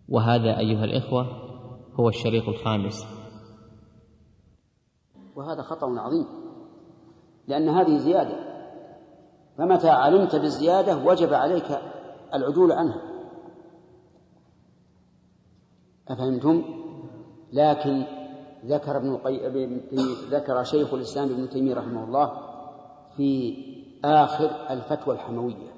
وهذا أيها الإخوة هو الشريط الخامس. وهذا خطأ عظيم، لأن هذه زيادة، فمتى علمت بالزيادة وجب عليك العدول عنها. أفهمتم؟ لكن ذكر شيخ الإسلام ابن تيمية رحمه الله في آخر الفتوى الحموية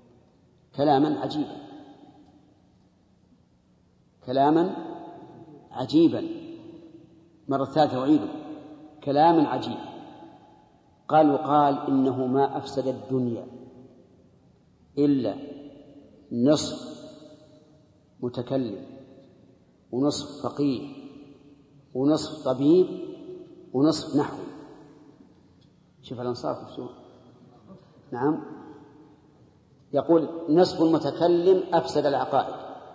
كلاما عجيبا مرة ثالثة أعيده، كلاما عجيبا. قال إنه ما أفسد الدنيا إلا نصف متكلم ونصف فقيه ونصف طبيب ونصف نحوي. شوف الأنصاف شو. نعم، يقول نصف المتكلم أفسد العقائد،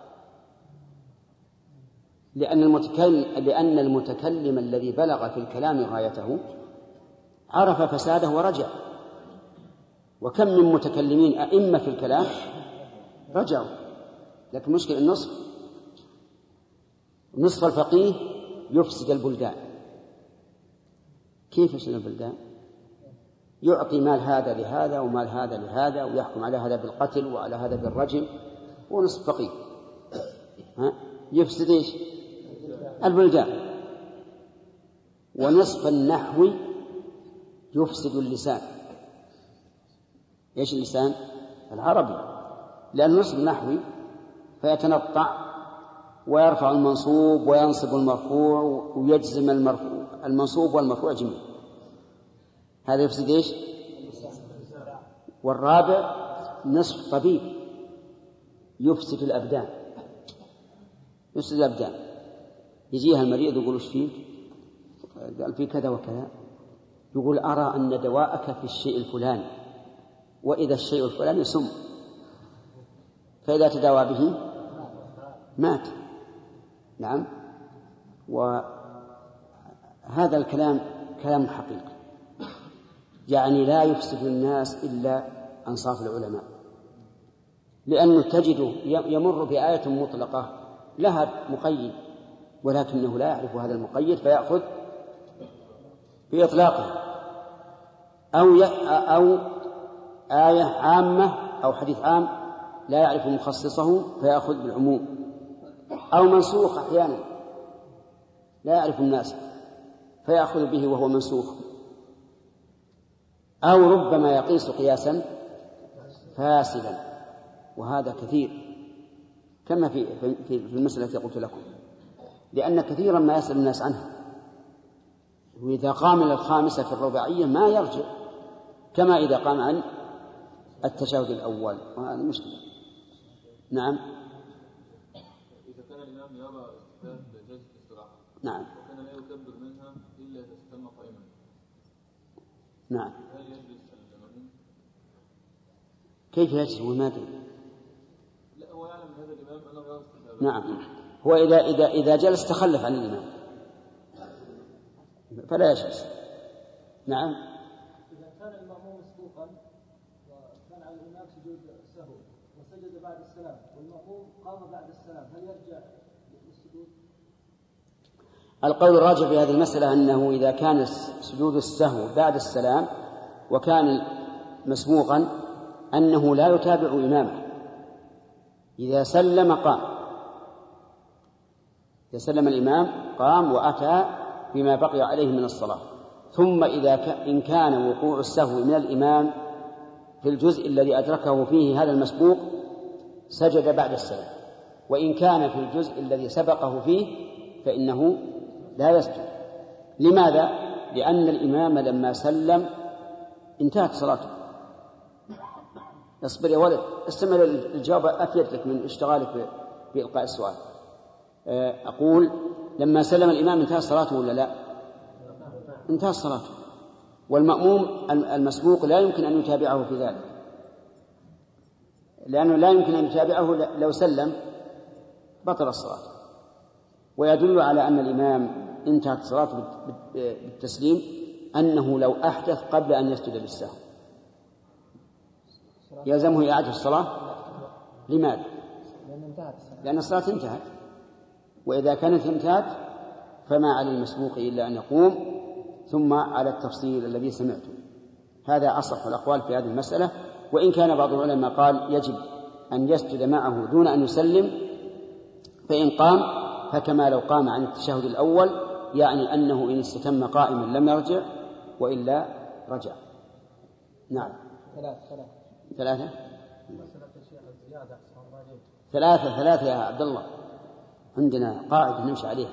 لأن المتكلم الذي بلغ في الكلام غايته عرف فساده ورجع. وكم من متكلمين أئمة في الكلام رجعوا، لكن مشكلة نصف الفقيه يفسد البلدان. كيف يفسد البلدان؟ يعطي مال هذا لهذا ومال هذا لهذا، ويحكم على هذا بالقتل وعلى هذا بالرجم، ونصف فقيه يفسد إيش؟ البلدان. ونصف النحو يفسد اللسان. إيش اللسان؟ العربي، لأن نصف النحوي فيتنطع ويرفع المنصوب وينصب المرفوع ويجزم المنصوب والمرفوع جميع. هذا يفسد إيش؟ والرابع نصف طبيب يفسد الأبدان. يجيها المريض يقول وش فيك؟ قال في كذا وكذا. يقول أرى أن دواءك في الشيء الفلاني، وإذا الشيء الفلاني سم، فإذا تداوى به مات. نعم. وهذا الكلام كلام حقيقي، يعني لا يفسد الناس إلا أنصاف العلماء، لأنه تجده يمر بآية مطلقة لها مقيد، ولكنه لا يعرف هذا المقيد فيأخذ بإطلاقه، أو آية عامة أو حديث عام لا يعرف مخصصه فيأخذ بالعموم، أو منسوخ أحيانا لا يعرف الناس فيأخذ به وهو منسوخ، أو ربما يقيس قياسا فاسدا، وهذا كثير كما في المسألة التي قلت لكم، لأن كثيرا ما يسأل الناس عنها، وإذا قام للخامسة في الرباعية ما يرجع كما إذا قام عن التشهد الأول، وهذا مشكلة. نعم. إذا كان الإمام يرى استفاد جلسة الاستراحة، نعم، وكان لا يكبر منها إلا إذا استلم قائما، نعم، هل يجلس الإمام؟ كيف يجلس وما أدري؟ لا، هو يعلم هذا الإمام أنه يرى استفاد. نعم، هو إذا جلس تخلف عن الإمام فلا يجلس. نعم. إذا كان المأموم مسبوقا وكان على الإمام سجود سهو وسجد بعد السلام والمأموم قام بعد السلام، هل يرجع للسجود؟ القول الراجح في هذه المسألة أنه إذا كان سجود السهو بعد السلام وكان مسبوقا أنه لا يتابع إمامه. إذا سلم قام، إذا سلم الإمام قام وأتى بما بقي عليه من الصلاة. ثم إن كان وقوع السهو من الإمام في الجزء الذي أدركه فيه هذا المسبوق سجد بعد السلام، وإن كان في الجزء الذي سبقه فيه فإنه لا يسجد. لماذا؟ لأن الإمام لما سلم انتهت صلاته. اصبر يا ولد، استمر الجواب أفيد لك من اشتغالك بإلقاء السؤال. أقول لما سلم الإمام انتهت صلاته ولا لا؟ انتهت صلاته. والمأموم المسبوق لا يمكن أن يتابعه في ذلك، لأنه لا يمكن أن يتابعه لو سلم بطل الصلاة. ويدل على أن الإمام انتهت صلاته بالتسليم أنه لو أحدث قبل أن يسجد للسهو يلزمه إعادة الصلاة. لماذا؟ لأن الصلاة انتهت. وإذا كانت ثنتات فما على المسبوق إلا أن يقوم ثم على التفصيل الذي سمعته. هذا أصح الأقوال في هذه المسألة. وإن كان بعض العلماء قال يجب أن يسجد معه دون أن يسلم، فإن قام فكما لو قام عن التشهد الأول، يعني أنه إن استتم قائما لم يرجع وإلا رجع. نعم. ثلاثة ثلاثة يا عبد الله، عندنا قاعدة نمشي عليها.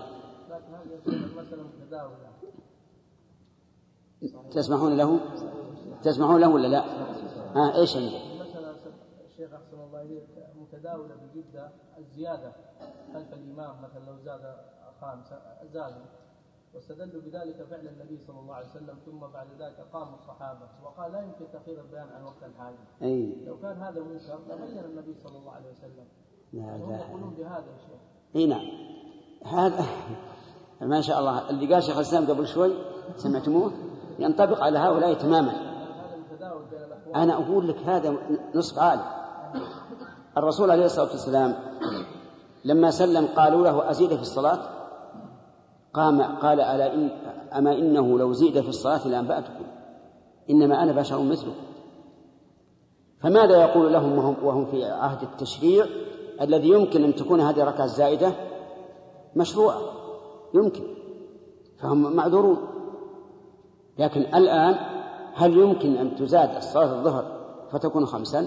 تسمحون له ولا لا؟ إيش عندك؟ مثلا الشيخ أحسن الله إليك متداولة بجدة الزيادة خلف الإمام، مثلا لو زاد خامسة زادوا، واستدلوا بذلك فعل النبي صلى الله عليه وسلم، ثم بعد ذلك قام الصحابة وقال لا يمكن تأخير البيان عن وقت الحاجة. لو كان هذا منكر لبين النبي صلى الله عليه وسلم. هم يقولون بهذا يا شيخ. نعم، هذا ما شاء الله اللي قال شيخ الإسلام قبل شوي سمعتموه ينطبق على هؤلاء تماما. أنا أقول لك هذا نصف عالم. الرسول عليه الصلاة والسلام لما سلم قالوا له أزيد في الصلاة؟ قال أما إنه لو زيد في الصلاة لأنبأتكم، إنما أنا بشر مثلكم. فماذا يقول لهم وهم في عهد التشريع الذي يمكن أن تكون هذه الركعة الزائدة مشروعة، يمكن، فهم معذورون. لكن الآن هل يمكن أن تزاد الصلاة الظهر فتكون 5؟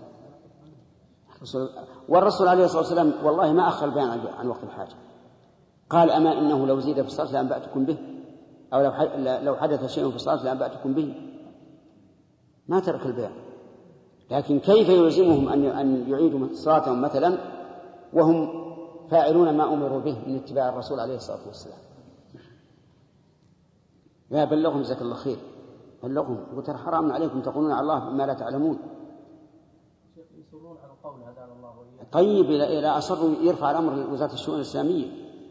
والرسول عليه الصلاة والسلام والله ما أخر البيان عن وقت الحاجة، قال أما إنه لو زيد في الصلاة لأنبأتكم به، أو لو حدث شيء في الصلاة لأنبأتكم به، ما ترك البيان. لكن كيف يلزمهم أن يعيدوا صلاتهم مثلا وهم فاعلون ما أمروا به من اتباع الرسول عليه الصلاة والسلام؟ يا بلغهم جزاك الله خير، بلغهم وترى حرام عليكم تقولون على الله ما لا تعلمون. يصرون على القول هذا الله وإياه. طيب إلى أصروا يرفع الأمر لوزارة الشؤون الإسلامية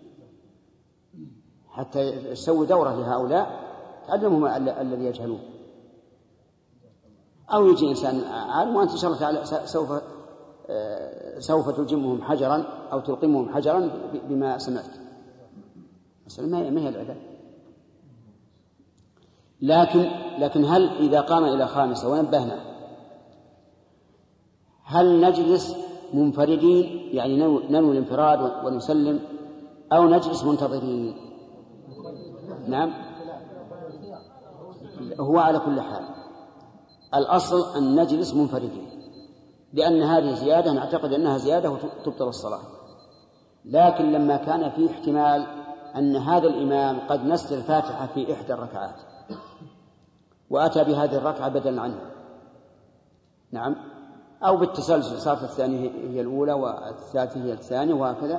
حتى يسوي دورة لهؤلاء تعلمهم الذي يجهلون، أو يجي إنسان عالم وأنت إن شاء الله تعالى سوف تلجمهم حجرا أو تلقمهم حجرا بما سمعت. ما هي العدل. لكن هل إذا قام إلى 5 ونبهنا هل نجلس منفردين يعني ننوي الانفراد ونسلم، أو نجلس منتظرين؟ نعم، هو على كل حال الأصل أن نجلس منفردين، لأن هذه زيادة نعتقد أنها زيادة وتبطل الصلاة. لكن لما كان في احتمال أن هذا الإمام قد نسي الفاتحة في إحدى الركعات وأتى بهذه الركعة بدلا عنها، نعم، أو بالتسلسل صارت الثانية هي الأولى والثالثة هي الثانية وهكذا،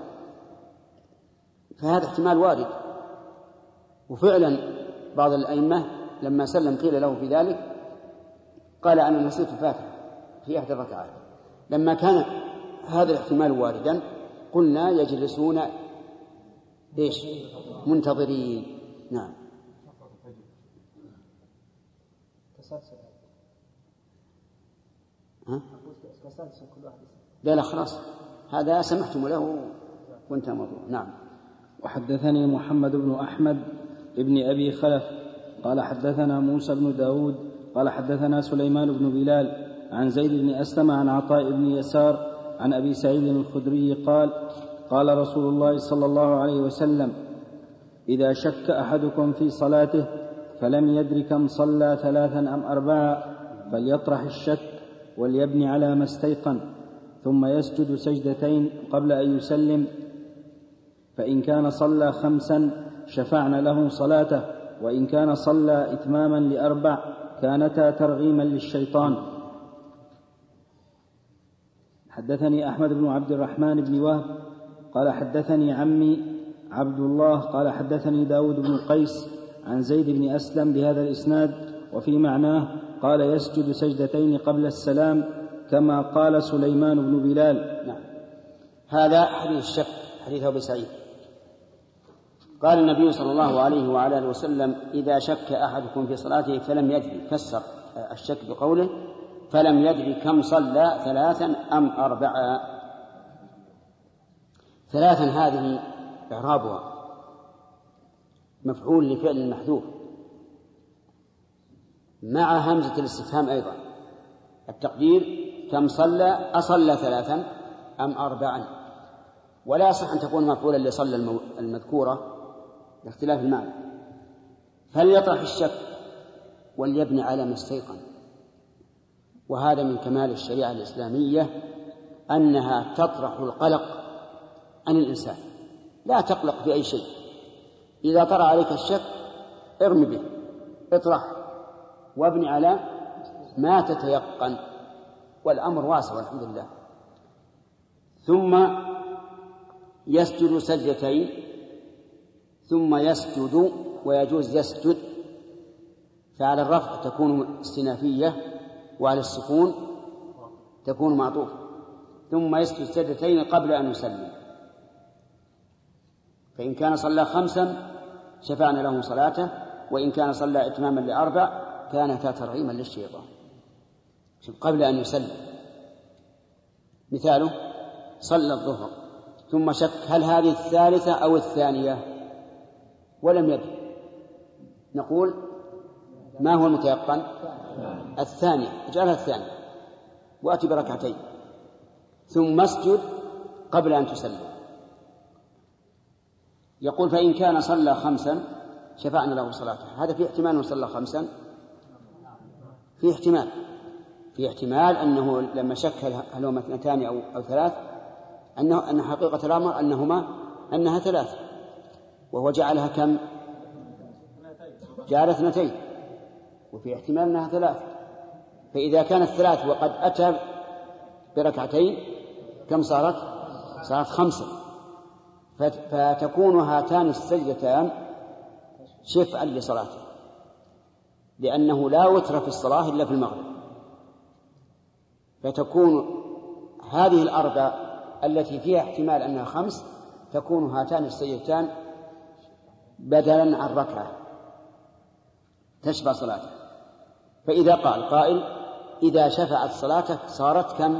فهذا احتمال وارد. وفعلا بعض الأئمة لما سلم قيل له في ذلك قال أنا نسيت الفاتحة في إحدى الركعات. لما كان هذا الاحتمال واردا قلنا يجلسون إيش؟ منتظرين. نعم. لا خلاص هذا سمحتم له وانتهى الموضوع. نعم. وحدثني محمد بن أحمد ابن أبي خلف قال حدثنا موسى بن داود قال حدثنا سليمان بن بلال عن زيد بن أسلم عن عطاء بن يسار عن أبي سعيد الخدري قال قال رسول الله صلى الله عليه وسلم إذا شك أحدكم في صلاته فلم يدر كم صلى 3 أم 4 فليطرح الشك وليبني على ما استيقن، ثم يسجد سجدتين قبل أن يسلم، فإن كان صلى 5 شفعنا له صلاته، وإن كان صلى إتماما ل4 كانتا ترغيما للشيطان. حدثني أحمد بن عبد الرحمن بن وهب قال حدثني عمي عبد الله قال حدثني داود بن قيس عن زيد بن أسلم بهذا الإسناد وفي معناه قال يسجد سجدتين قبل السلام كما قال سليمان بن بلال. نعم. هذا حديث الشك، حديث أبي سعيد. قال النبي صلى الله عليه وعلى آله وسلم إذا شك أحدكم في صلاته فلم يدري، فسر الشك بقوله فلم يدري كم صلى 3 أم 4. 3 هذه إعرابها مفعول لفعل محذوف مع همزة الاستفهام أيضا. التقدير كم صلى، أصلى 3 أم 4؟ ولا يصح أن تكون مفعولا لصلى المذكورة لاختلاف المعنى. فليطرح الشك وليبني على ما استيقن. وهذا من كمال الشريعة الإسلامية أنها تطرح القلق عن الإنسان، لا تقلق بأي شيء. إذا طرأ عليك الشك ارم به، اطرح وابني على ما تتيقن، والأمر واسع والحمد لله. ثم يسجد سجدتين، ثم يسجد، ويجوز يسجد، فعلى الرفع تكون استنافية وعلى السكون تكون معطوفة. ثم يسجد سجدتين قبل أن يسلم، فإن كان صلى 5 شفعنا له صلاته، وإن كان صلى إتماما ل4 كانتا ترغيما للشيطان قبل أن يسلم. مثاله صلى الظهر ثم شك هل هذه 3 أو 2 ولم يدري، نقول ما هو المتيقن؟ 2، اجعلها 2 وأتي بركعتين، ثم اسجد قبل أن تسلم. يقول فإن كان صلى 5 شفعنا له صلاته. هذا في احتمال أنه صلى 5، في احتمال أنه لما شك هل هما 2 أو 3 أن حقيقة الأمر أنها 3، وهو جعلها كم؟ جعل 2، وفي احتمال أنها 3. فإذا كانت 3 وقد أتى بركعتين كم صارت 5، فتكون هاتان السجدتان شفعا لصلاته، لأنه لا وتر في الصلاة إلا في المغرب. فتكون هذه ال4 التي فيها احتمال أنها 5 تكون هاتان السجدتان بدلا عن ركعة تشفع صلاته. فإذا قال قائل إذا شفعت صلاتك صارت كم؟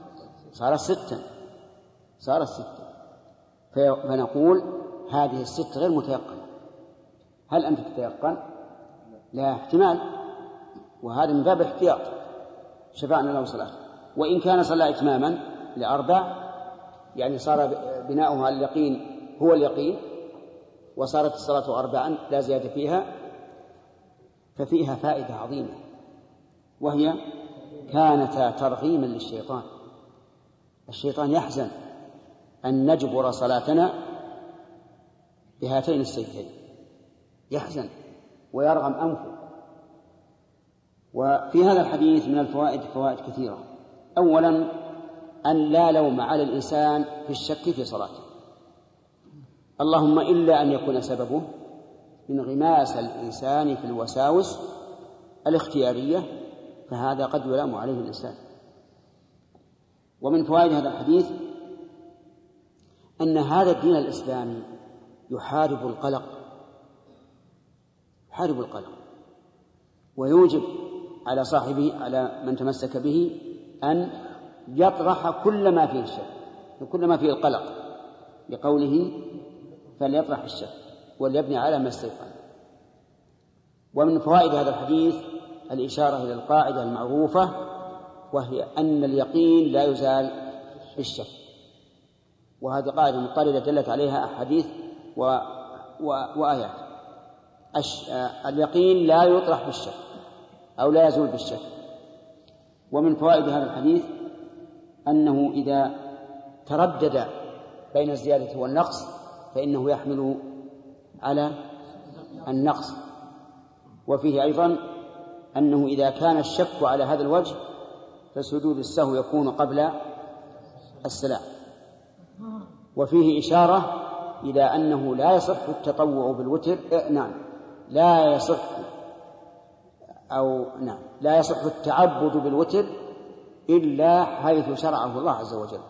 صارت 6. فنقول هذه 6 غير متيقنة. هل أنت تتيقن؟ لا، احتمال، وهذا من باب الاحتياط شفعنا له صلاة. وإن كان صلى إتماما ل4 يعني صار بناؤها اليقين هو اليقين وصارت الصلاة 4 لا زيادة فيها، ففيها فائدة عظيمة، وهي كانتا ترغيما للشيطان. الشيطان يحزن أن نجبر صلاتنا بهاتين السجدتين، يحزن ويرغم أنفه. وفي هذا الحديث من الفوائد فوائد كثيرة. أولا أن لا لوم على الإنسان في الشك في صلاته، اللهم إلا أن يكون سببه انغماس الإنسان في الوساوس الاختيارية، فهذا قد يلام عليه الإنسان. ومن فوائد هذا الحديث أن هذا الدين الإسلامي يحارب القلق، ويوجب على صاحبه، على من تمسك به، أن يطرح كل ما فيه الشك وكل ما فيه القلق، لقوله فليطرح الشك وليبني على ما استيقن. ومن فوائد هذا الحديث الإشارة إلى القاعدة المعروفة، وهي أن اليقين لا يزال بالشك، وهذه قاعدة مضطردة دلت عليها أحاديث وآيات. اليقين لا يطرح بالشك أو لا يزول بالشك. ومن فوائد هذا الحديث أنه إذا تردد بين الزيادة والنقص فإنه يحمل على النقص. وفيه أيضا أنه إذا كان الشك على هذا الوجه فسجود السهو يكون قبل السلام. وفيه إشارة إلى أنه لا يصح التطوع بالوتر، لا يصح التعبد بالوتر إلا حيث شرعه الله عز وجل.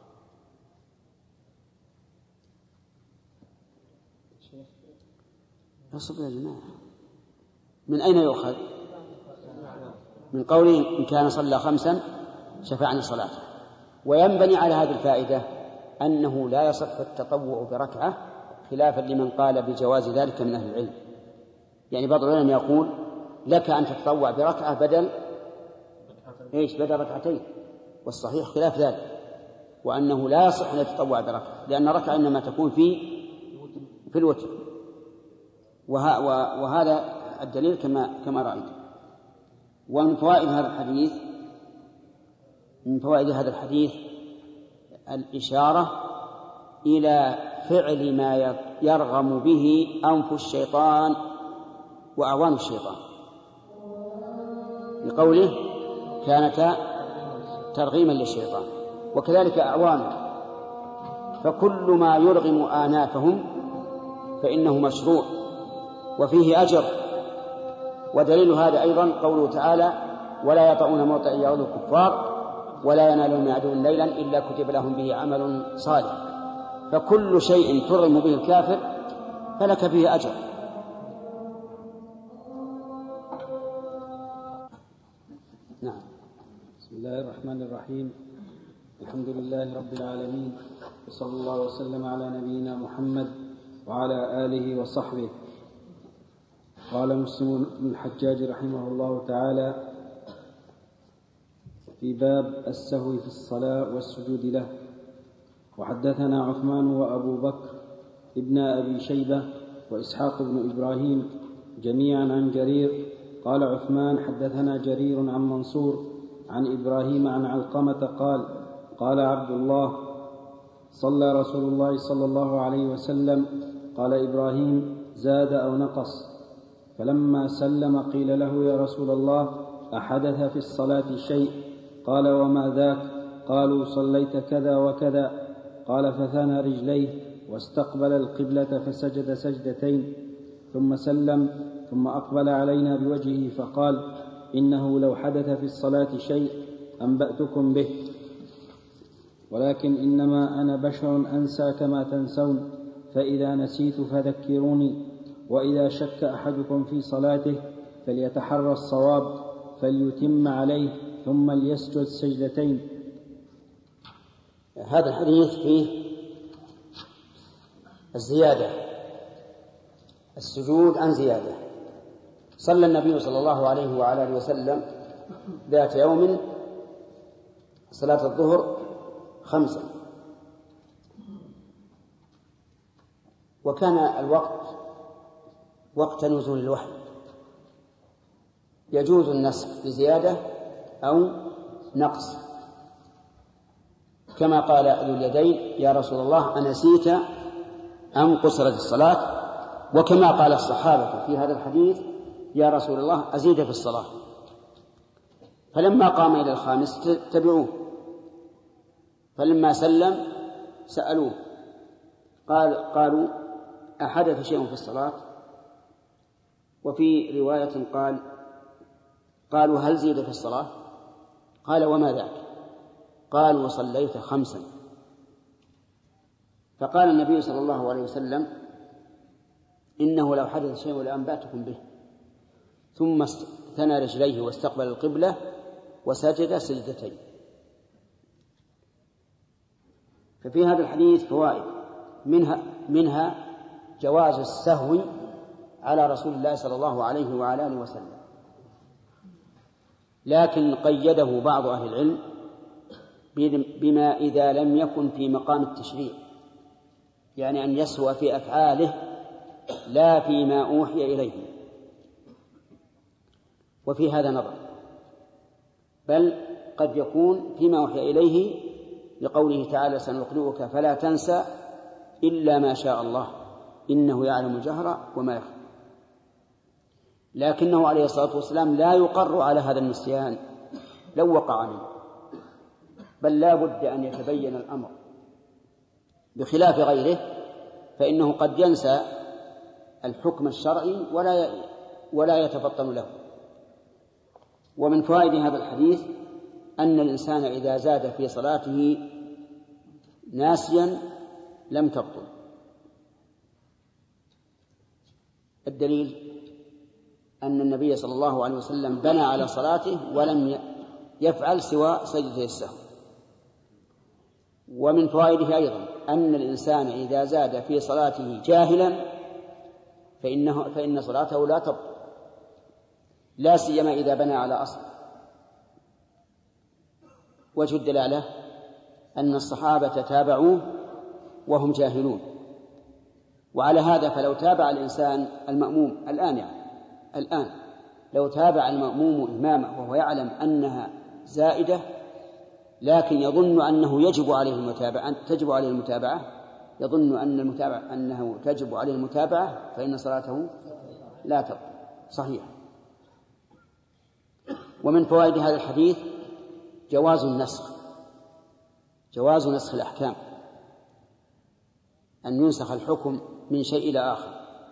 أصبر يا جماعة، من أين يؤخذ؟ من قوله إن كان صلى 5 شفعنا صلاته. وينبني على هذه الفائدة أنه لا يصح التطوع بركعة خلافا لمن قال بجواز ذلك من أهل العلم. يعني بعض العلماء يقول لك أن تتطوع بركعة بدل ركعتين، والصحيح خلاف ذلك، وأنه لا يصح أن يتطوع بركعة، لأن ركعة إنما تكون في الوتر، وهذا الدليل كما رأيت. ومن فوائد هذا الحديث الإشارة إلى فعل ما يرغم به أنف الشيطان وأعوان الشيطان، لقوله كانتا ترغيما للشيطان، وكذلك أعوانه، فكل ما يرغم آنافهم فإنه مشروع وفيه أجر. ودليل هذا أيضا قوله تعالى ولا يطعون موطئ يغيظ الكفار ولا ينالون من عدو ليلا إلا كتب لهم به عمل صالح. فكل شيء ترغم به الكافر فلك فيه أجر. نعم. بسم الله الرحمن الرحيم. الحمد لله رب العالمين، وصلى الله وسلم على نبينا محمد وعلى آله وصحبه. قال مسلم بن الحجاج رحمه الله تعالى في باب السهو في الصلاة والسجود له. وحدثنا عثمان وأبو بكر ابن أبي شيبة وإسحاق بن إبراهيم جميعا عن جرير. قال عثمان حدثنا جرير عن منصور عن إبراهيم عن علقمة قال قال عبد الله صلى رسول الله صلى الله عليه وسلم. قال إبراهيم زاد أو نقص؟ فلما سلم قيل له يا رسول الله أحدث في الصلاة شيء؟ قال وما ذاك؟ قالوا صليت كذا وكذا. قال فثنى رجليه واستقبل القبلة فسجد سجدتين ثم سلم، ثم أقبل علينا بوجهه فقال إنه لو حدث في الصلاة شيء أنبأتكم به، ولكن إنما أنا بشر أنسى كما تنسون، فإذا نسيت فذكروني. وإذا شك أحدكم في صلاته فليتحرى الصواب فليتم عليه ثم ليسجد سجدتين. هذا الحديث فيه الزيادة، السجود عن زيادة. صلى النبي صلى الله عليه وعلى آله وسلم ذات يوم صلاة الظهر 5، وكان الوقت وقت نزول الوحي، يجوز النسخ بزيادة أو نقص، كما قال ذو اليدين يا رسول الله أنسيت أم قصرت الصلاة؟ وكما قال الصحابة في هذا الحديث يا رسول الله أزيد في الصلاة. فلما قام إلى 5 تبعوه، فلما سلم سألوه قالوا أحدث شيء في الصلاة؟ وفي رواية قالوا هل زيد في الصلاة؟ قال وما ذاك؟ قالوا صليت 5. فقال النبي صلى الله عليه وسلم إنه لو حدث شيء لأنبأتكم به. ثم ثنى رجليه واستقبل القبلة وسجد سجدتين. ففي هذا الحديث فوائد، منها جواز السهو على رسول الله صلى الله عليه وعلى آله وسلم، لكن قيده بعض أهل العلم بما إذا لم يكن في مقام التشريع، يعني أن يسهو في أفعاله لا فيما أوحي إليه. وفي هذا نظر، بل قد يكون فيما أوحي إليه لقوله تعالى سنقرئك فلا تنسى إلا ما شاء الله إنه يعلم الجهر وما يخفى. لكنه عليه الصلاة والسلام لا يقر على هذا النسيان لو وقع عليه، بل لا بد أن يتبين الأمر، بخلاف غيره فإنه قد ينسى الحكم الشرعي ولا يتفطن له. ومن فوائد هذا الحديث أن الإنسان إذا زاد في صلاته ناسيا لم تبطل. الدليل أن النبي صلى الله عليه وسلم بنى على صلاته ولم يفعل سوى سجدة السهو. ومن فوائده أيضا أن الإنسان إذا زاد في صلاته جاهلا فإن صلاته لا تبطل، لا سيما إذا بنى على أصل. وجه الدلالة أن الصحابة تابعوه وهم جاهلون، وعلى هذا فلو تابع الإنسان المأموم الآن لو تابع المأموم إمامه وهو يعلم أنها زائدة لكن يظن أنه تجب عليه المتابعة، يظن أنه تجب عليه المتابعة، فإن صلاته لا تبطل صحيح. ومن فوائد هذا الحديث جواز نسخ الأحكام، أن ينسخ الحكم من شيء إلى آخر،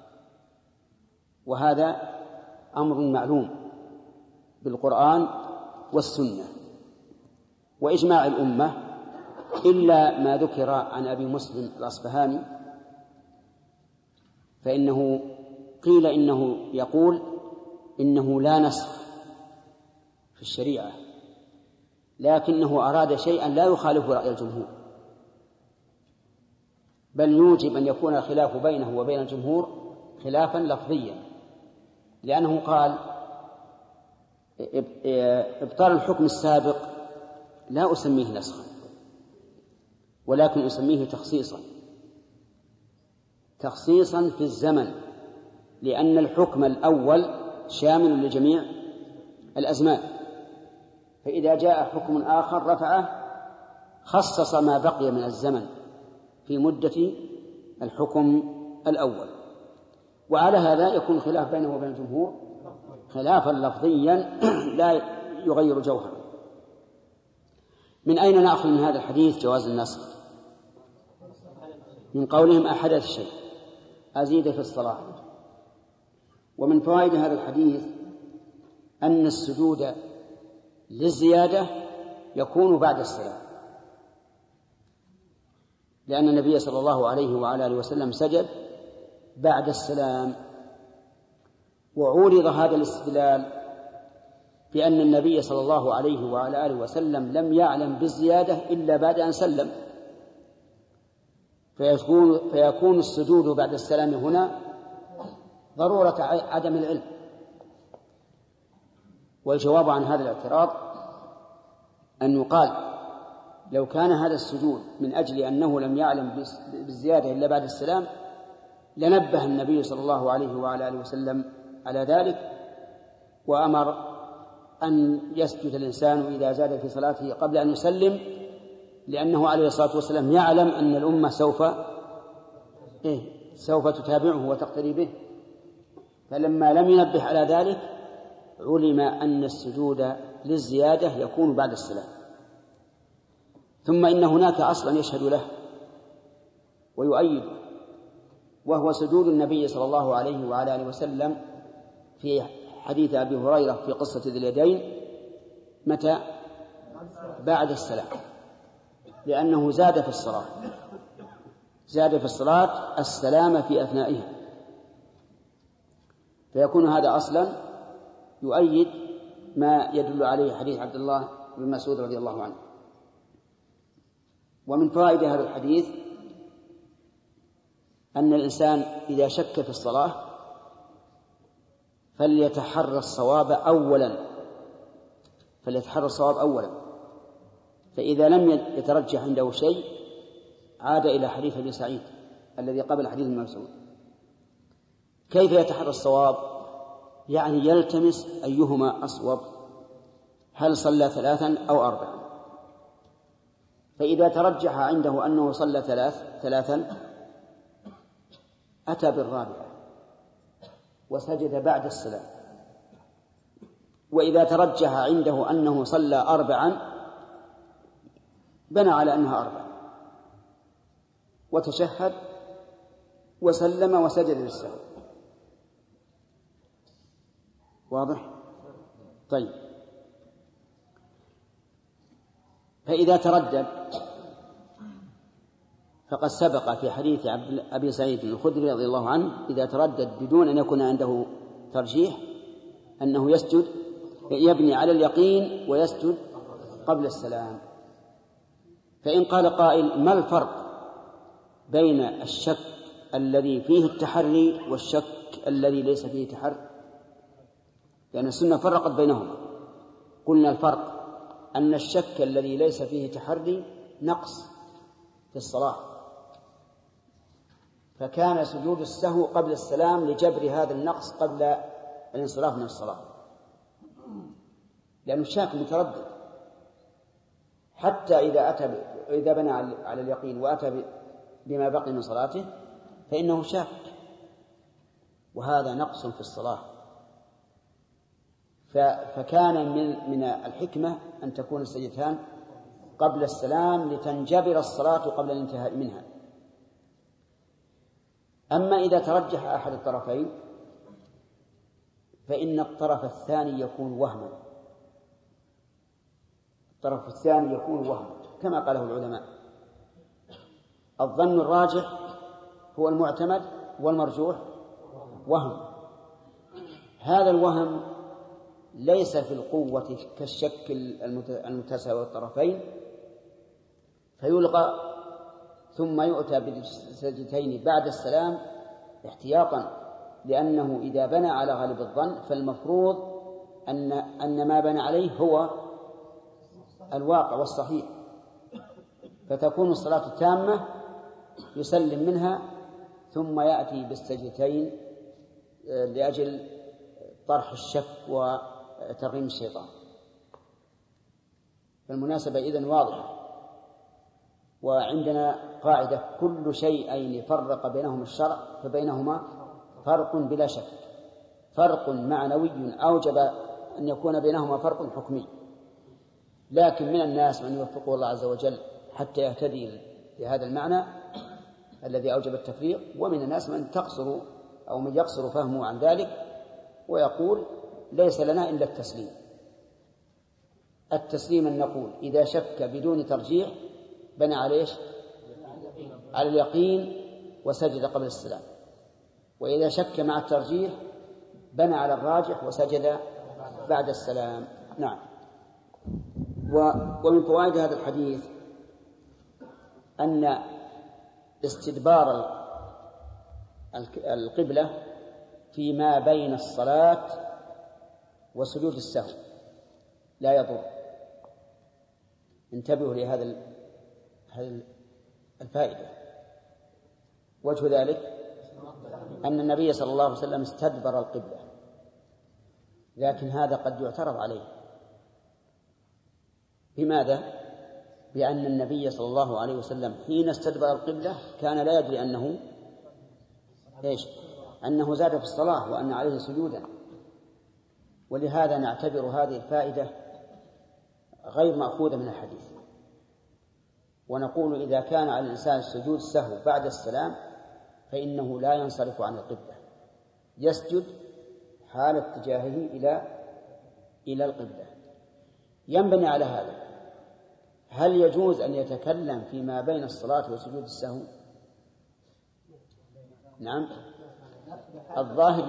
وهذا أمر معلوم بالقرآن والسنة وإجماع الأمة، إلا ما ذكر عن أبي مسلم الأصبهاني فإنه قيل إنه يقول إنه لا نسخ في الشريعة، لكنه أراد شيئا لا يخالف رأي الجمهور، بل يوجب أن يكون الخلاف بينه وبين الجمهور خلافا لفظيا، لأنه قال إبطال الحكم السابق لا أسميه نسخا ولكن أسميه تخصيصا في الزمن، لأن الحكم الأول شامل لجميع الأزمان، فإذا جاء حكم آخر رفعه خصص ما بقي من الزمن في مدة الحكم الأول. وعلى هذا يكون خلاف بينه وبين الجمهور خلافا لفظيا لا يغير جوهره. من أين نأخذ من هذا الحديث جواز النسخ؟ من قولهم أحدث شيء أزيد في الصلاة. ومن فوائد هذا الحديث أن السجود للزيادة يكون بعد السلام، لأن النبي صلى الله عليه وعلى آله وسلم سجد بعد السلام. وعورض هذا الاستدلال بأن النبي صلى الله عليه وعلى آله وسلم لم يعلم بالزيادة إلا بعد أن سلم، فيكون السجود بعد السلام هنا ضرورة عدم العلم. والجواب عن هذا الاعتراض أن يقال لو كان هذا السجود من أجل أنه لم يعلم بالزيادة إلا بعد السلام لنبه النبي صلى الله عليه وعلى آله وسلم على ذلك، وأمر أن يسجد الإنسان إذا زاد في صلاته قبل أن يسلم، لأنه عليه الصلاة والسلام يعلم أن الأمة سوف تتابعه وتقتدي به، فلما لم ينبه على ذلك علم أن السجود للزيادة يكون بعد السلام. ثم إن هناك أصلا يشهد له ويؤيد، وهو سجود النبي صلى الله عليه وعلى آله وسلم في حديث أبي هريرة في قصة ذي اليدين متى؟ بعد السلام، لأنه زاد في الصلاة السلام في أثنائها، فيكون هذا أصلا يؤيد ما يدل عليه حديث عبد الله بن مسعود رضي الله عنه. ومن فوائد هذا الحديث أن الإنسان إذا شك في الصلاة فليتحرى الصواب أولا، فإذا لم يترجح عنده شيء عاد إلى حديث ابن سعيد الذي قبل حديث ابن مسعود. كيف يتحرى الصواب؟ يعني يلتمس أيهما أصوب، هل صلى 3 أو 4؟ فإذا ترجح عنده أنه صلى 3 أتى بالرابعة وسجد بعد السلام، وإذا ترجح عنده أنه صلى 4 بنى على أنها 4 وتشهد وسلم وسجد للسهو. واضح؟ طيب، فإذا تردد فقد سبق في حديث أبي سعيد الخدري رضي الله عنه إذا تردد بدون أن يكون عنده ترجيح أنه يسجد يبني على اليقين ويسجد قبل السلام. فإن قال قائل ما الفرق بين الشك الذي فيه التحري والشك الذي ليس فيه تحري، لأن السنة فرقت بينهما. قلنا الفرق أن الشك الذي ليس فيه تحري نقص في الصلاة، فكان سجود السهو قبل السلام لجبر هذا النقص قبل الانصراف من الصلاة، لأنه الشاك متردد. حتى إذا بنى على اليقين وأتى بما بقي من صلاته فإنه شاك، وهذا نقص في الصلاة. فكان من الحكمة أن تكون السجدتان قبل السلام لتنجبر الصلاة قبل الانتهاء منها. أما إذا ترجح أحد الطرفين فإن الطرف الثاني يكون وهما، الطرف الثاني يكون وهما كما قاله العلماء. الظن الراجح هو المعتمد والمرجوح وهم. هذا الوهم ليس في القوة كالشك المتساوي الطرفين، فيلغى ثم يؤتى بالسجدتين بعد السلام احتياطا، لأنه إذا بنى على غالب الظن فالمفروض أن ما بنى عليه هو الواقع والصحيح، فتكون الصلاة التامة يسلم منها ثم يأتي بالسجدتين لأجل طرح الشك وترغيم الشيطان. فالمناسبة إذن واضحة. وعندنا قاعدة: كل شيئين فرق بينهما الشرع فبينهما فرق بلا شك. فرق معنوي أوجب أن يكون بينهما فرق حكمي، لكن من الناس من يوفقه الله عز وجل حتى يهتدي لهذا المعنى الذي أوجب التفريق، ومن الناس من تقصر أو من يقصر فهمه عن ذلك ويقول ليس لنا إلا التسليم. التسليم أن نقول إذا شك بدون ترجيح بنى على على اليقين وسجد قبل السلام، وإذا شك مع الترجيح بنى على الراجح وسجد بعد السلام. نعم. ومن فوائد هذا الحديث أن استدبار القبلة فيما بين الصلاة وسجود السهو لا يضر. انتبهوا لهذا الفائدة. وجه ذلك أن النبي صلى الله عليه وسلم استدبر القبلة، لكن هذا قد يعترض عليه. بماذا؟ بأن النبي صلى الله عليه وسلم حين استدبر القبلة كان لا يدري أنه زاد في الصلاة وأن عليه سجودا. ولهذا نعتبر هذه الفائدة غير مأخوذة من الحديث، ونقول إذا كان على الإنسان سجود السهو بعد السلام فإنه لا ينصرف عن القبلة، يسجد حال اتجاهه إلى القبلة. ينبني على هذا: هل يجوز أن يتكلم فيما بين الصلاة وسجود السهو؟ نعم. الظاهر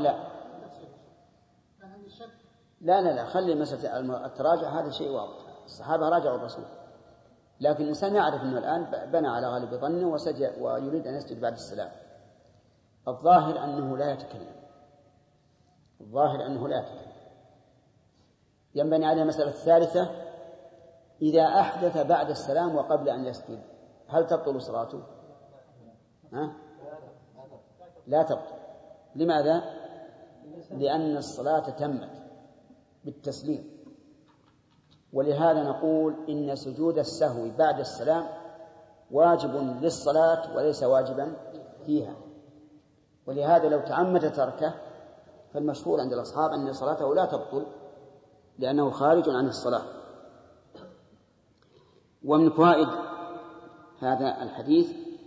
لا خلي مسألة التراجع هذا شيء واضح، الصحابة راجعوا الرسول، لكن الإنسان يعرف أنه الآن بنى على غالب ظنه وسجد ويريد أن يسجد بعد السلام. الظاهر أنه لا يتكلم، ينبني على المسألة الثالثة: إذا أحدث بعد السلام وقبل أن يسجد هل تبطل صلاته؟ لا تبطل. لماذا؟ لأن الصلاة تمت بالتسليم. ولهذا نقول إن سجود السهو بعد السلام واجب للصلاة وليس واجبا فيها. ولهذا لو تعمد تركه فالمشهور عند الأصحاب أن صلاته لا تبطل لأنه خارج عن الصلاة. ومن فوائد هذا الحديث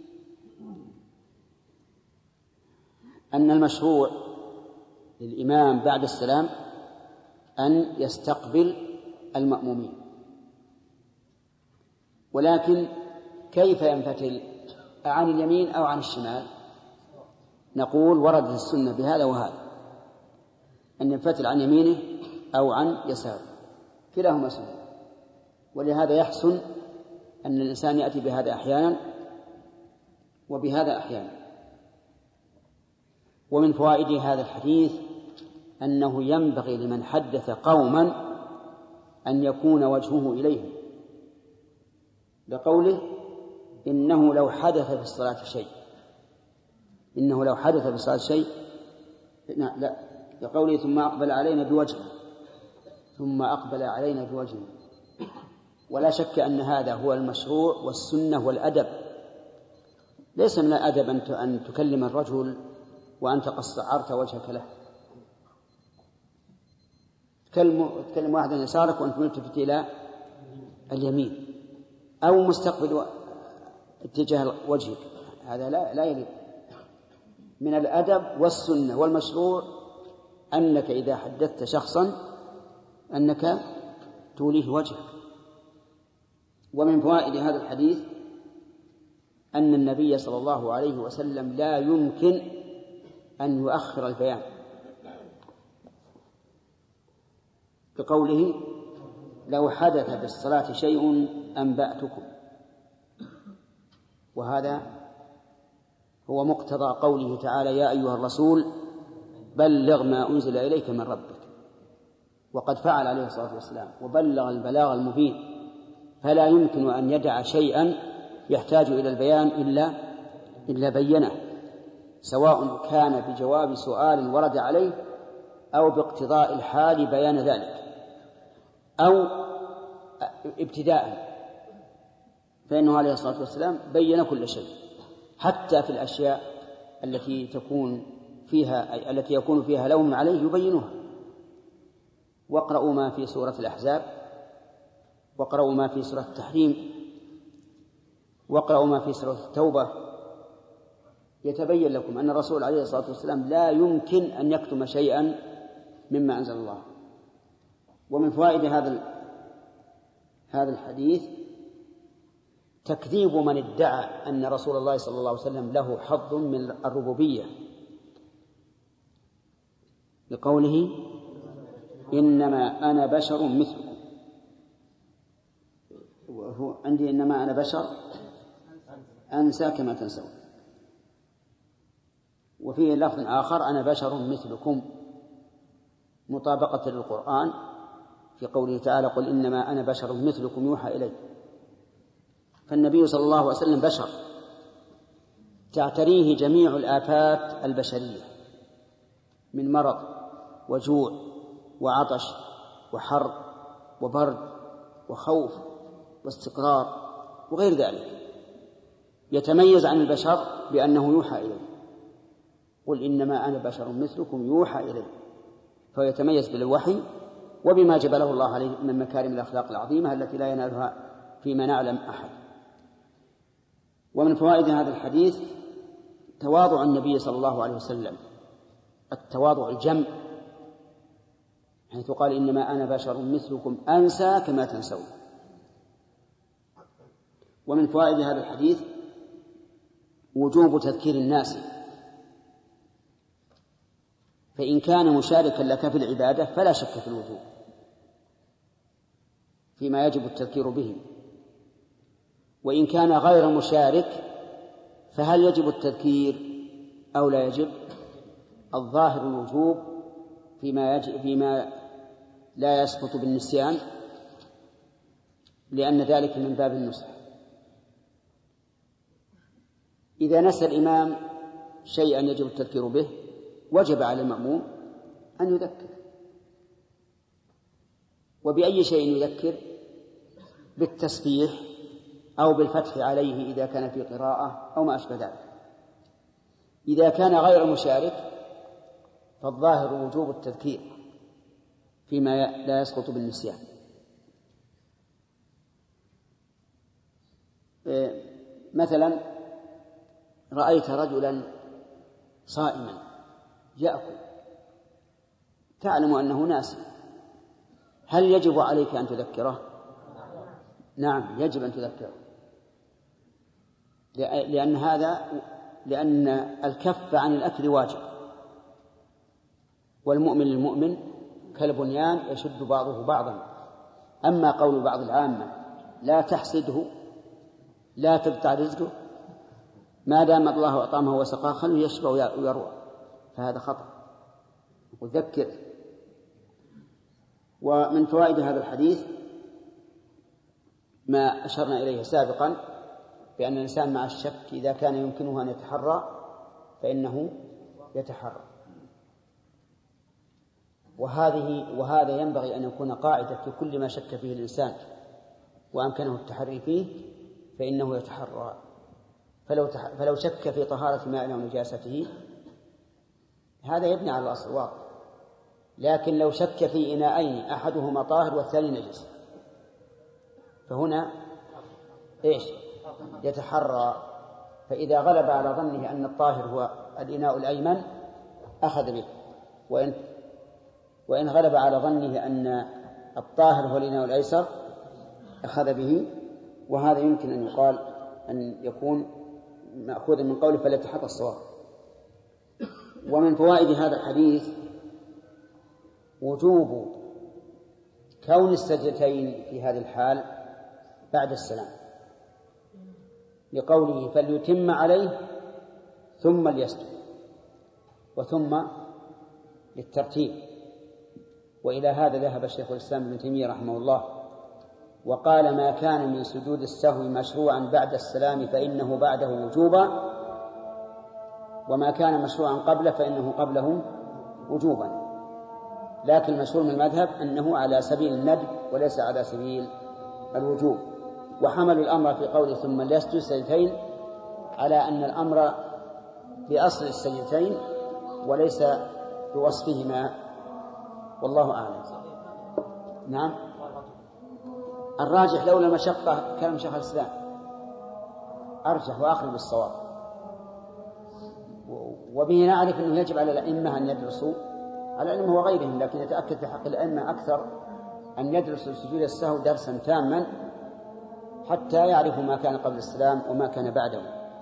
أن المشروع للإمام بعد السلام أن يستقبل المأمومين، ولكن كيف ينفتل؟ عن اليمين أو عن الشمال؟ نقول وردت السنة بهذا وهذا، أن ينفتل عن يمينه أو عن يساره، كلاهما سنة. ولهذا يحسن أن الإنسان يأتي بهذا أحيانا وبهذا أحيانا. ومن فوائد هذا الحديث أنه ينبغي لمن حدث قوما أن يكون وجهه إليهم، لقوله إنه لو حدث في الصلاة شيء، إنه لو حدث في الصلاة شيء، لا، لقوله ثم أقبل علينا بوجهه، ثم أقبل علينا بوجهه. ولا شك أن هذا هو المشروع والسنة والأدب. ليس من الأدب أن تكلم الرجل وأنت قد صعرت وجهك له. تكلم واحد عن يسارك وأنت ملتفت إلى اليمين أو مستقبل اتجاه وجهك، هذا لا يليق. من الأدب والسنة والمشروع أنك إذا حدثت شخصا أنك توليه وجهك. ومن فوائد هذا الحديث أن النبي صلى الله عليه وسلم لا يمكن أن يؤخر البيان، بقوله لو حدث بالصلاة شيء أنبأتكم، وهذا هو مقتضى قوله تعالى يا أيها الرسول بلغ ما أنزل إليك من ربك، وقد فعل عليه الصلاة والسلام وبلغ البلاغ المبين، فلا يمكن أن يدع شيئا يحتاج إلى البيان إلا بينه، سواء كان بجواب سؤال ورد عليه أو باقتضاء الحال بيان ذلك أو ابتداء، فإنه عليه الصلاة والسلام بين كل شيء، حتى في الأشياء التي يكون فيها لوم عليه يبينها. واقرأوا ما في سورة الأحزاب، واقرأوا ما في سورة التحريم، واقرأوا ما في سورة التوبة، يتبين لكم أن الرسول عليه الصلاة والسلام لا يمكن أن يكتم شيئا مما أنزل الله. ومن فوائد هذا الحديث تكذيب من ادعى أن رسول الله صلى الله عليه وسلم له حظ من الربوبية، بقوله إنما أنا بشر مثلكم، وهو عندي إنما أنا بشر أنسى كما تنسون، وفيه لفظ آخر أنا بشر مثلكم مطابقة للقرآن في قوله تعالى قل إنما أنا بشر مثلكم يوحى إلي. فالنبي صلى الله عليه وسلم بشر تعتريه جميع الآفات البشرية من مرض وجوع وعطش وحر وبرد وخوف واستقرار وغير ذلك، يتميز عن البشر بأنه يوحى إليه، قل إنما أنا بشر مثلكم يوحى إليه، فيتميز بالوحي وبما جبله الله عليه من مكارم الأخلاق العظيمة التي لا ينالها فيما نعلم أحد. ومن فوائد هذا الحديث تواضع النبي صلى الله عليه وسلم، التواضع الجم، حيث قال إنما أنا بشر مثلكم أنسى كما تنسون. ومن فوائد هذا الحديث وجوب تذكير الناس، فإن كان مشاركا لك في العبادة فلا شك في الوجوب فيما يجب التذكير به، وإن كان غير مشارك فهل يجب التذكير أو لا يجب؟ الظاهر الوجوب فيما لا يسقط بالنسيان، لأن ذلك من باب النصح. إذا نسى الإمام شيئا يجب التذكير به وجب على المأموم أن يذكر. وبأي شيء يذكر؟ بالتسبيح أو بالفتح عليه إذا كان في قراءة أو ما أشبه ذلك. إذا كان غير مشارك فالظاهر وجوب التذكير فيما لا يسقط بالنسيان. مثلا رأيت رجلا صائما يأكل، تعلم أنه ناسي، هل يجب عليك أن تذكره؟ نعم، يجب أن تذكره، لأن الكف عن الأكل واجب، والمؤمن للمؤمن كالبنيان يشد بعضه بعضا. أما قول بعض العامة لا تحسده لا تقطع رزقه، ما دام الله أطعمه وسقاه خليه يشبع ويروى، فهذا خطأ. وذكر. ومن فوائد هذا الحديث ما أشرنا إليه سابقا بأن الإنسان مع الشك إذا كان يمكنه أن يتحرى فإنه يتحرى. وهذا ينبغي أن يكون قاعدة في كل ما شك فيه الإنسان وأمكنه التحري فيه فإنه يتحرى. فلو شك في طهارة ماء أو نجاسته هذا يبني على الأصل واضح. لكن لو شك في إناءين أحدهما طاهر والثاني نجس فهنا يتحرى. فإذا غلب على ظنه أن الطاهر هو الإناء الأيمن أخذ به، وإن غلب على ظنه أن الطاهر هو الإناء الأيسر أخذ به. وهذا يمكن أن يقال أن يكون مأخوذا من قوله فليتحرى الصواب. ومن فوائد هذا الحديث وجوب كون السجدتين في هذه الحال بعد السلام، لقوله فليتم عليه ثم ليسجد، وثم للترتيب. وإلى هذا ذهب شيخ الإسلام ابن تيمية رحمه الله وقال ما كان من سجود السهو مشروعا بعد السلام فإنه بعده وجوبا، وما كان مشروعا قبله فإنه قبله وجوبا. لكن المشهور من المذهب أنه على سبيل الندب وليس على سبيل الوجوب. وحملوا الأمر في قوله ثم ليسجد السجدتين على أن الأمر بأصل السجدتين وليس بوصفهما، والله أعلم. نعم، الراجح لولا المشقة كان شيخ الإسلام أرجح وأقرب الصواب. وبه نعرف أنه يجب على الأئمة أن يدرسوا، على الأئمة وغيرهم، لكن يتأكد في حق الأئمة أكثر أن يدرسوا سجود السهو درسا تاما حتى يعرفوا ما كان قبل السلام وما كان بعده.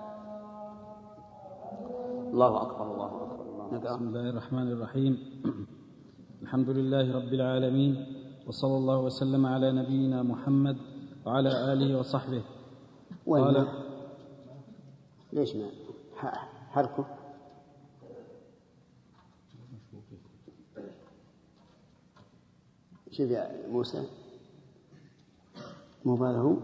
الله أكبر الله أكبر. بسم الله الرحمن الرحيم. الحمد لله رب العالمين، وصلى الله وسلم على نبينا محمد وعلى آله وصحبه. قال ليش ما حركه شوف يا موسى مباله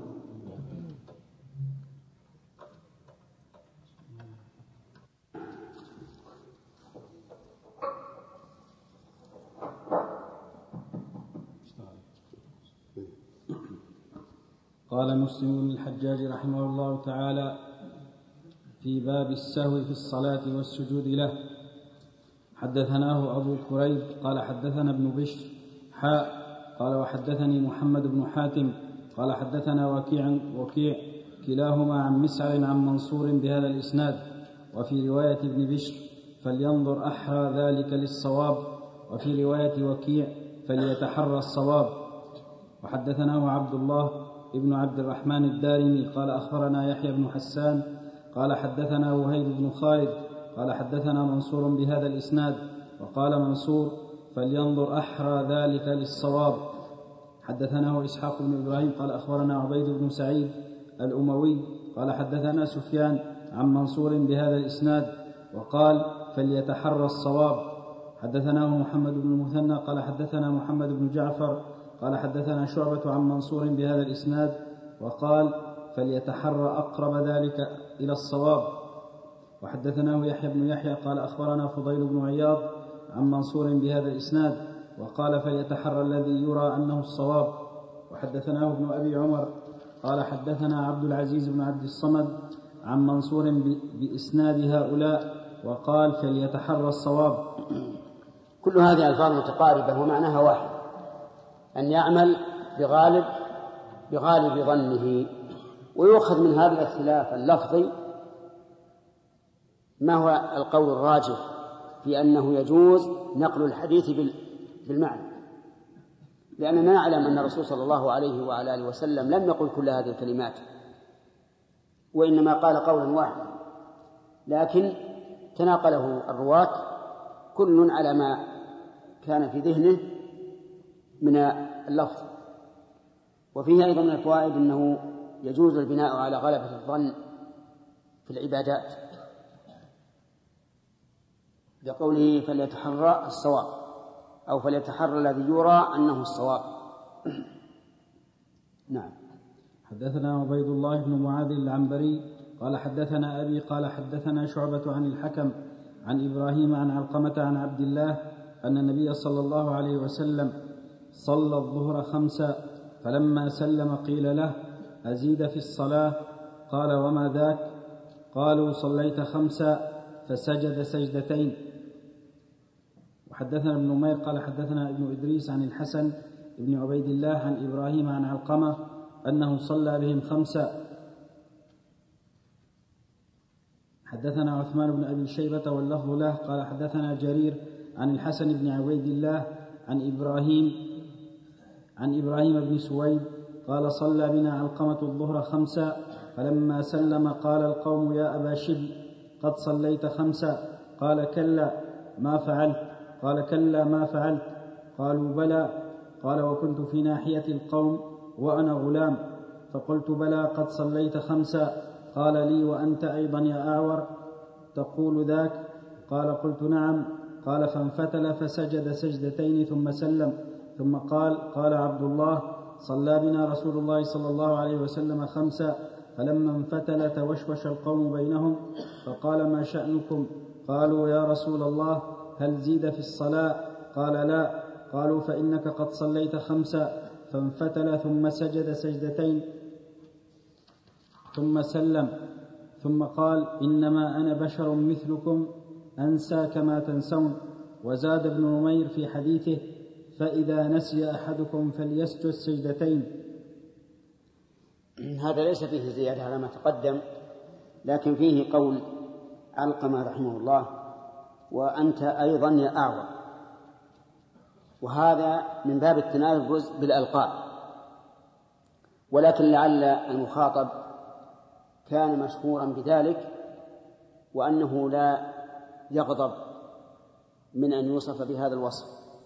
قال مسلم بن الحجاج رحمه الله تعالى في باب السهو في الصلاة والسجود له: حدثناه أبو كريب قال حدثنا ابن بشر قال وحدثني محمد بن حاتم قال حدثنا وكيع كلاهما عن مسعر عن منصور بهذا الإسناد. وفي رواية ابن بشر فلينظر أحرى ذلك للصواب، وفي رواية وكيع فليتحرى الصواب. وحدثناه عبد الله ابن عبد الرحمن الدارمي قال أخبرنا يحيى بن حسان قال حدثنا وهيب بن خالد قال حدثنا منصور بهذا الإسناد. وقال منصور فلينظر أحرى ذلك للصواب. حدثناه إسحاق بن إبراهيم قال أخبرنا عبيد بن سعيد الأموي قال حدثنا سفيان عن منصور بهذا الإسناد وقال فليتحرى الصواب. حدثناه محمد بن المثنى قال حدثنا محمد بن جعفر قال حدثنا شعبة عن منصور بهذا الإسناد وقال فليتحرى أقرب ذلك إلى الصواب. وحدثناه يحيى بن يحيى قال أخبرنا فضيل بن عياض عن منصور بهذا الإسناد وقال فليتحرى الذي يرى أنه الصواب. وحدثناه ابن أبي عمر قال حدثنا عبد العزيز بن عبد الصمد عن منصور بإسناد هؤلاء وقال فليتحرى الصواب. كل هذه ألفاظ متقاربة ومعناها واحد، أن يعمل بغالب ظنه. ويؤخذ من هذا الاختلاف اللفظي ما هو القول الراجح في أنه يجوز نقل الحديث بالمعنى، لأننا نعلم أن الرسول صلى الله عليه وعلى آله وسلم لم يقل كل هذه الكلمات، وإنما قال قولا واحدا، لكن تناقله الرواة كل على ما كان في ذهنه من اللفظ. وفيه أيضا من الفوائد أنه يجوز البناء على غلبة الظن في العبادات بقوله فليتحرى الصواب أو فليتحرى الذي يرى أنه الصواب. نعم. حدثنا عبيد الله بن معاذ العنبري قال حدثنا أبي قال حدثنا شعبة عن الحكم عن إبراهيم عن علقمة عن عبد الله أن النبي صلى الله عليه وسلم صلى الظهر 5 فلما سلم قيل له أزيد في الصلاة قال وما ذاك قالوا صليت 5 فسجد سجدتين. وحدثنا ابن نمير قال حدثنا ابن إدريس عن الحسن بن عبيد الله عن إبراهيم عن علقمة أنه صلى بهم 5. حدثنا عثمان بن أبي شيبة واللفظ له قال حدثنا جرير عن الحسن بن عبيد الله عن إبراهيم بن سويد قال صلى بنا علقمة الظهر 5 فلما سلم قال القوم يا أبا شبل قد صليت 5 قال كلا ما فعلت قال كلا ما فعلت قالوا بلى قال وكنت في ناحية القوم وأنا غلام فقلت بلى قد صليت 5 قال لي وأنت أيضا يا أعور تقول ذاك قال قلت نعم قال فانفتل فسجد سجدتين ثم سلم ثم قال عبد الله صلى بنا رسول الله صلى الله عليه وسلم 5 فلما انفتل توشوش القوم بينهم فقال ما شأنكم قالوا يا رسول الله هل زيد في الصلاة قال لا قالوا فإنك قد صليت 5 فانفتل ثم سجد سجدتين ثم سلم ثم قال إنما أنا بشر مثلكم أنسى كما تنسون. وزاد ابن نمير في حديثه فإذا نسي أحدكم فليسجد سجدتين. هذا ليس فيه زيادة على ما تقدم، لكن فيه قول علقمة رحمه الله وأنت أيضا يا أعور، وهذا من باب التنافس بالألقاب، ولكن لعل المخاطب كان مشهورا بذلك وأنه لا يغضب من أن يوصف بهذا الوصف،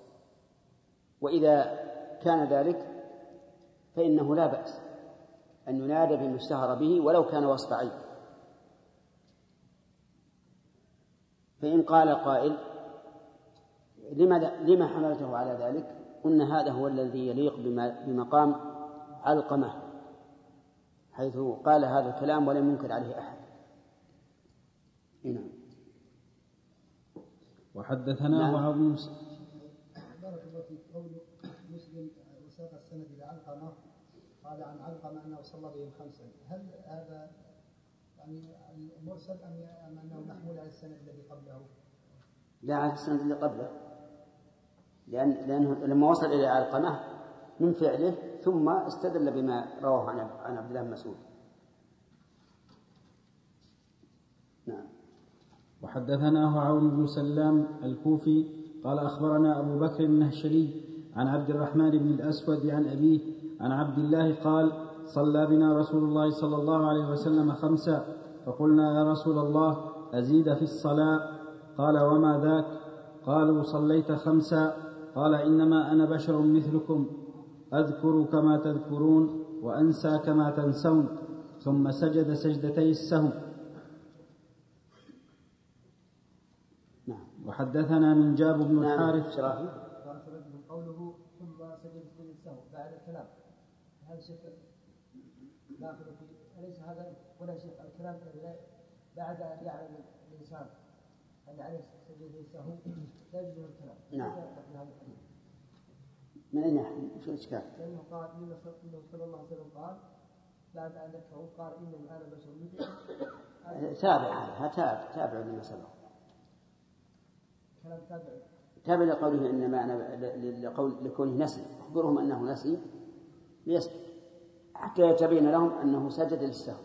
وإذا كان ذلك فإنه لا بأس أن ينادى بما اشتهر به ولو كان وصف عيب. فإن قال قائل لما حملته على ذلك؟ قلنا هذا هو الذي يليق بمقام علقمة، حيث قال هذا الكلام ولم ينكر عليه أحد. نعم. وحدثنا بعض بارك الله فيك. قول مسلم وساق السند إلى علقمة قال عن علقمة أنه صلى بهم 5، هل هذا يعني المرسل أم أنه محمول على السند الذي قبله؟ لا، على السند الذي قبله، لأنه لما وصل إلى علقمة من فعله ثم استدل بما رواه عن عبد الله بن مسعود. نعم. وحدثناه عون بن سلام الكوفي قال أخبرنا أبو بكر النهشري عن عبد الرحمن بن الأسود عن أبيه عن عبد الله قال صلى بنا رسول الله صلى الله عليه وسلم 5 فقلنا يا رسول الله أزيد في الصلاة قال وما ذاك قالوا صليت 5 قال إنما أنا بشر مثلكم أذكر كما تذكرون وأنسى كما تنسون ثم سجد سجدتي السهو. وحدثنا من جاب بن الحارث قوله ثم سجد سجد السهو بعد الكلام، هذا شيء داخل في أليس هذا ولا شيء الكلام بعد أن يعلم الإنسان أن عليه سجد السهو لا يجوز الكلام. نعم. من أين شو الإشكال؟ لأنه قال إنه صلى الله عليه وسلم قال بعد أن ذكره قال إنما أنا بشر مثلكم. تابع لما سبق. كلام تابع لقوله إنما أنا لكونه نسي، أخبرهم أنه نسي ليسجد حتى يتبين لهم أنه سجد للسهو.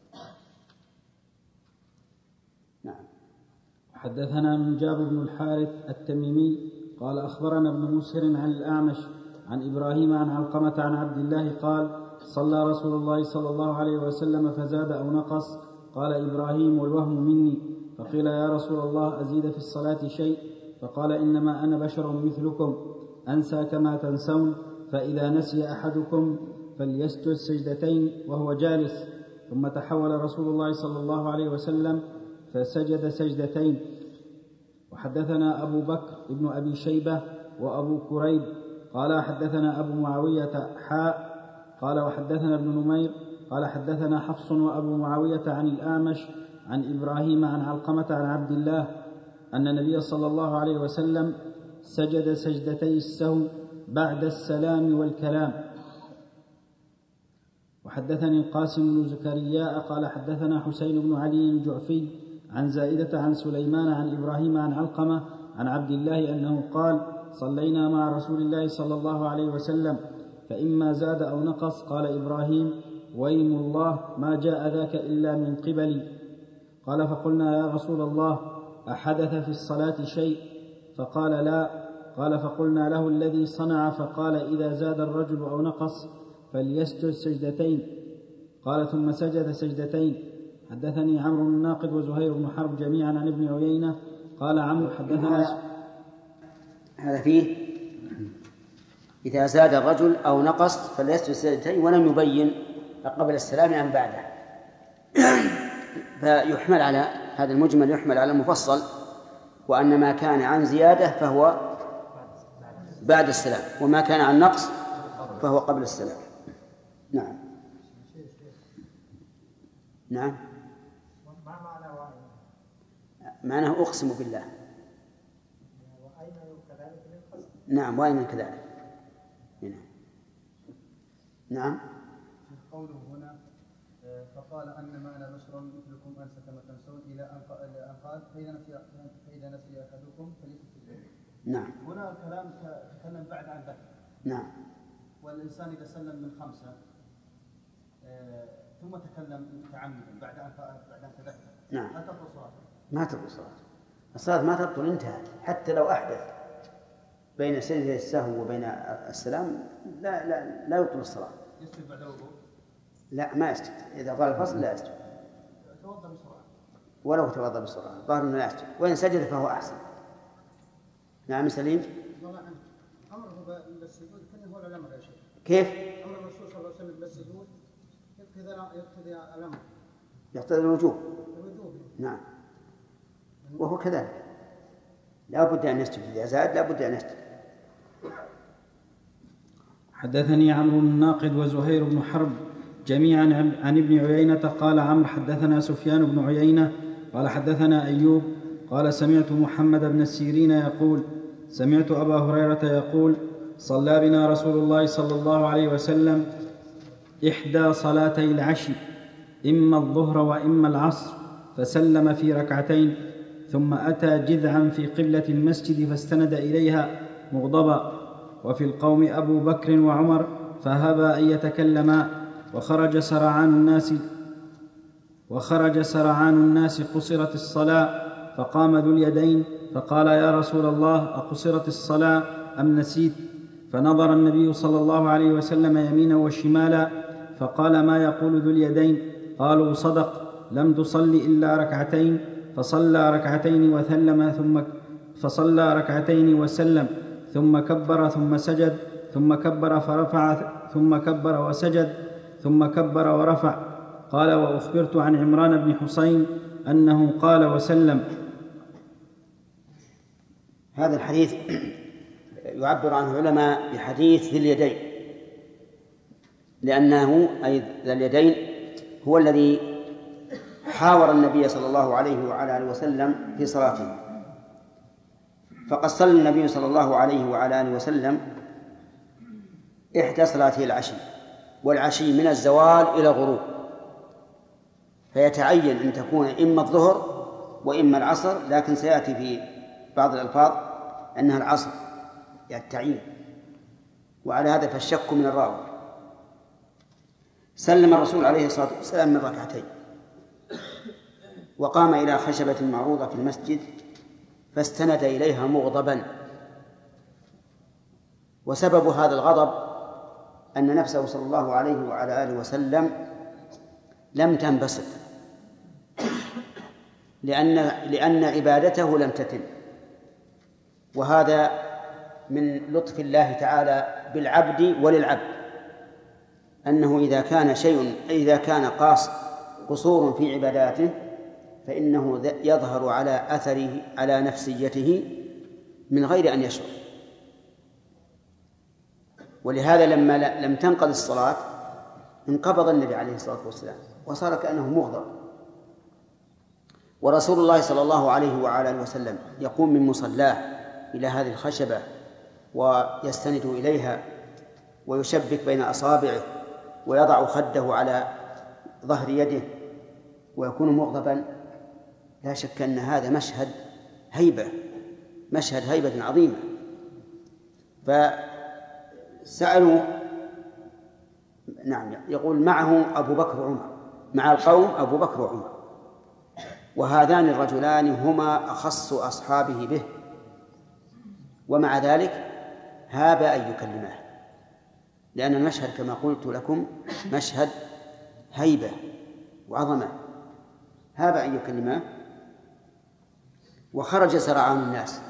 نعم. حدثنا من جاب بن الحارث التميمي قال أخبرنا ابن مسهر عن الأعمش عن إبراهيم عن علقمة عن عبد الله قال صلى رسول الله صلى الله عليه وسلم فزاد أو نقص قال إبراهيم والوهم مني فقيل يا رسول الله أزيد في الصلاة شيء فقال إنما أنا بشر مثلكم أنسى كما تنسون فإذا نسي أحدكم فليسجد سجدتين وهو جالس ثم تحول رسول الله صلى الله عليه وسلم فسجد سجدتين. وحدثنا أبو بكر ابن أبي شيبة وأبو كريب قال حدثنا أبو معاوية قال وحدثنا ابن نمير قال حدثنا حفص وأبو معاوية عن الأعمش عن إبراهيم عن علقمة عن عبد الله أن النبي صلى الله عليه وسلم سجد سجدتي السهو بعد السلام والكلام. وحدثني القاسم بن زكريا قال حدثنا حسين بن علي الجعفي عن زائدة عن سليمان عن إبراهيم عن علقمة عن عبد الله أنه قال صلينا مع رسول الله صلى الله عليه وسلم فإما زاد أو نقص. قال إبراهيم ويم الله ما جاء ذاك إلا من قبلي. قال فقلنا يا رسول الله أحدث في الصلاة شيء؟ فقال لا. قال فقلنا له الذي صنع؟ فقال إذا زاد الرجل أو نقص فليسجد سجدتين. قال ثم سجد سجدتين. حدثني عمرو بن الناقد وزهير بن حرب جميعا عن ابن عيينة قال عمرو حدثنا. هذا فيه إذا زاد الرجل أو نقص فليسجد سجدتين ولم يبين قبل السلام أم بعده. فيحمل على هذا المجمل يحمل على المفصل، وأن ما كان عن زيادة فهو بعد السلام، وما كان عن نقص فهو قبل السلام. نعم. نعم. معناه أقسم بالله. نعم وأين كذلك. نعم. قوله هنا فقال أنما أنا بشر مثلكم أنسى كما تنسون إلى أن قال فإذا نسي أحدكم فليسجد. نعم. هنا الكلام تكلم بعد عن ذكر. نعم. والإنسان إذا سلم من 5 ثم تكلم متعمدا بعد أن تذكر. نعم. هل تبطل صلاته؟ ما تبطل صلاته. الصلاة ما تبطل، انتهت. حتى لو أحدث بين سجدة السهو وبين السلام لا يبطل الصلاة. يسجد بعد الوضوء؟ لا ما يسجد. إذا طال الفصل لا يسجد. توضأ بسرعة. ولو توضأ بسرعة ظاهر أنه لا يسجد، وإن سجد فهو أحسن. نعم سليم. أمره بالسجود كان هو الأمر يا شيخ. كيف؟ أمر الرسول صلى الله عليه وسلم بالسجود يقتضي الأمر. يقتضي الوجوب. نعم. وهو كذلك لا بد أن يسجد، إذا زاد لا بد أن يسجد. حدثني عمرو بن الناقد وزهير بن حرب جميعا عن ابن عيينة قال عمرو حدثنا سفيان بن عيينة قال حدثنا أيوب قال سمعت محمد بن السيرين يقول سمعت أبا هريرة يقول صلى بنا رسول الله صلى الله عليه وسلم إحدى صلاتي العشي إما الظهر وإما العصر فسلم في ركعتين، ثم أتى جذعا في قبلة المسجد فاستند إليها مغضبا، وفي القوم أبو بكر وعمر فهبا أن يتكلما، وخرج سرعان الناس قصرت الصلاة، فقام ذو اليدين فقال يا رسول الله أقصرت الصلاة أم نسيت؟ فنظر النبي صلى الله عليه وسلم يمينا وشمالا فقال ما يقول ذو اليدين؟ قالوا صدق لم تصل إلا ركعتين. فصلى ركعتين وسلم ثم كبر ثم سجد ثم كبر فرفع ثم كبر وسجد ثم كبر ورفع. قال وأخبرت عن عمران بن حسين أنه قال وسلم. هذا الحديث يعبر عنه العلماء بحديث ذي اليدين، لأنه أي ذي اليدين هو الذي حاور النبي صلى الله عليه وعلى آله وسلم في صلاته. فقد صلى النبي صلى الله عليه وعلى آله وسلم إحدى صلاته العشي، والعشي من الزوال إلى الغروب، فيتعين أن تكون إما الظهر وإما العصر، لكن سيأتي في بعض الألفاظ أنها العصر التعيين، وعلى هذا فالشك من الراوي. سلم الرسول عليه الصلاة والسلام من ركعتين، وقام إلى خشبة معروضة في المسجد فاستند إليها مغضبا، وسبب هذا الغضب أن نفسه صلى الله عليه وعلى آله وسلم لم تنبسط، لأن عبادته لم تتم، وهذا من لطف الله تعالى بالعبد وللعبد، أنه إذا كان قصور في عباداته فإنه يظهر على أثره على نفسيته من غير أن يشعر. ولهذا لما لم تنقض الصلاة انقبض النبي عليه الصلاة والسلام وصار كأنه مغضب. ورسول الله صلى الله عليه وعلى آله وسلم يقوم من مصلاه إلى هذه الخشبة ويستند إليها ويشبك بين أصابعه ويضع خده على ظهر يده ويكون مغضبا. لا شك أن هذا مشهد هيبة، مشهد هيبة عظيمة. فسألوا، نعم، يقول معه أبو بكر وعمر، مع القوم أبو بكر وعمر، وهذان الرجلان هما أخص أصحابه به، ومع ذلك هاب أن يكلمه، لأن المشهد كما قلت لكم مشهد هيبة وعظمة. هاب أن يكلمه وخرج سرعان الناس،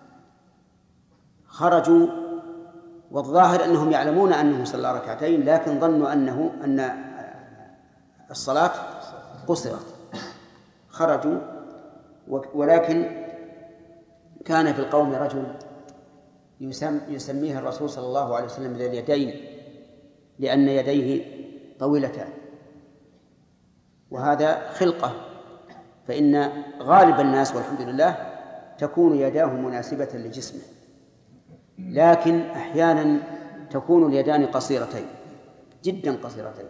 خرجوا والظاهر أنهم يعلمون أنه صلى ركعتين، لكن ظنوا أن الصلاة قصرت. خرجوا، ولكن كان في القوم رجل يسميه الرسول صلى الله عليه وسلم ذي اليدين، لأن يديه طويلتان، وهذا خلقة، فإن غالب الناس والحمد لله تكون يداه مناسبة لجسمه، لكن أحيانا تكون اليدان قصيرتين جدا قصيرتين،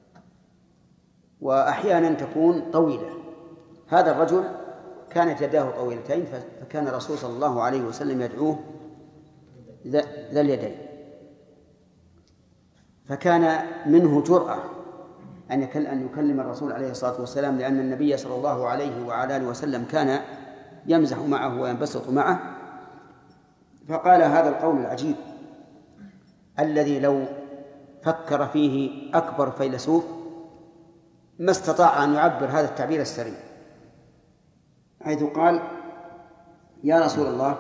وأحيانا تكون طويلة. هذا الرجل كانت يداه طويلتين، فكان الرسول صلى الله عليه وسلم يدعوه ذا اليدين، فكان منه جرأة أن يكلم الرسول عليه الصلاة والسلام، لأن النبي صلى الله عليه وعلى آله وسلم كان يمزح معه وينبسط معه. فقال هذا القول العجيب الذي لو فكر فيه أكبر فيلسوف ما استطاع أن يعبر هذا التعبير السريع، حيث قال: يا رسول الله،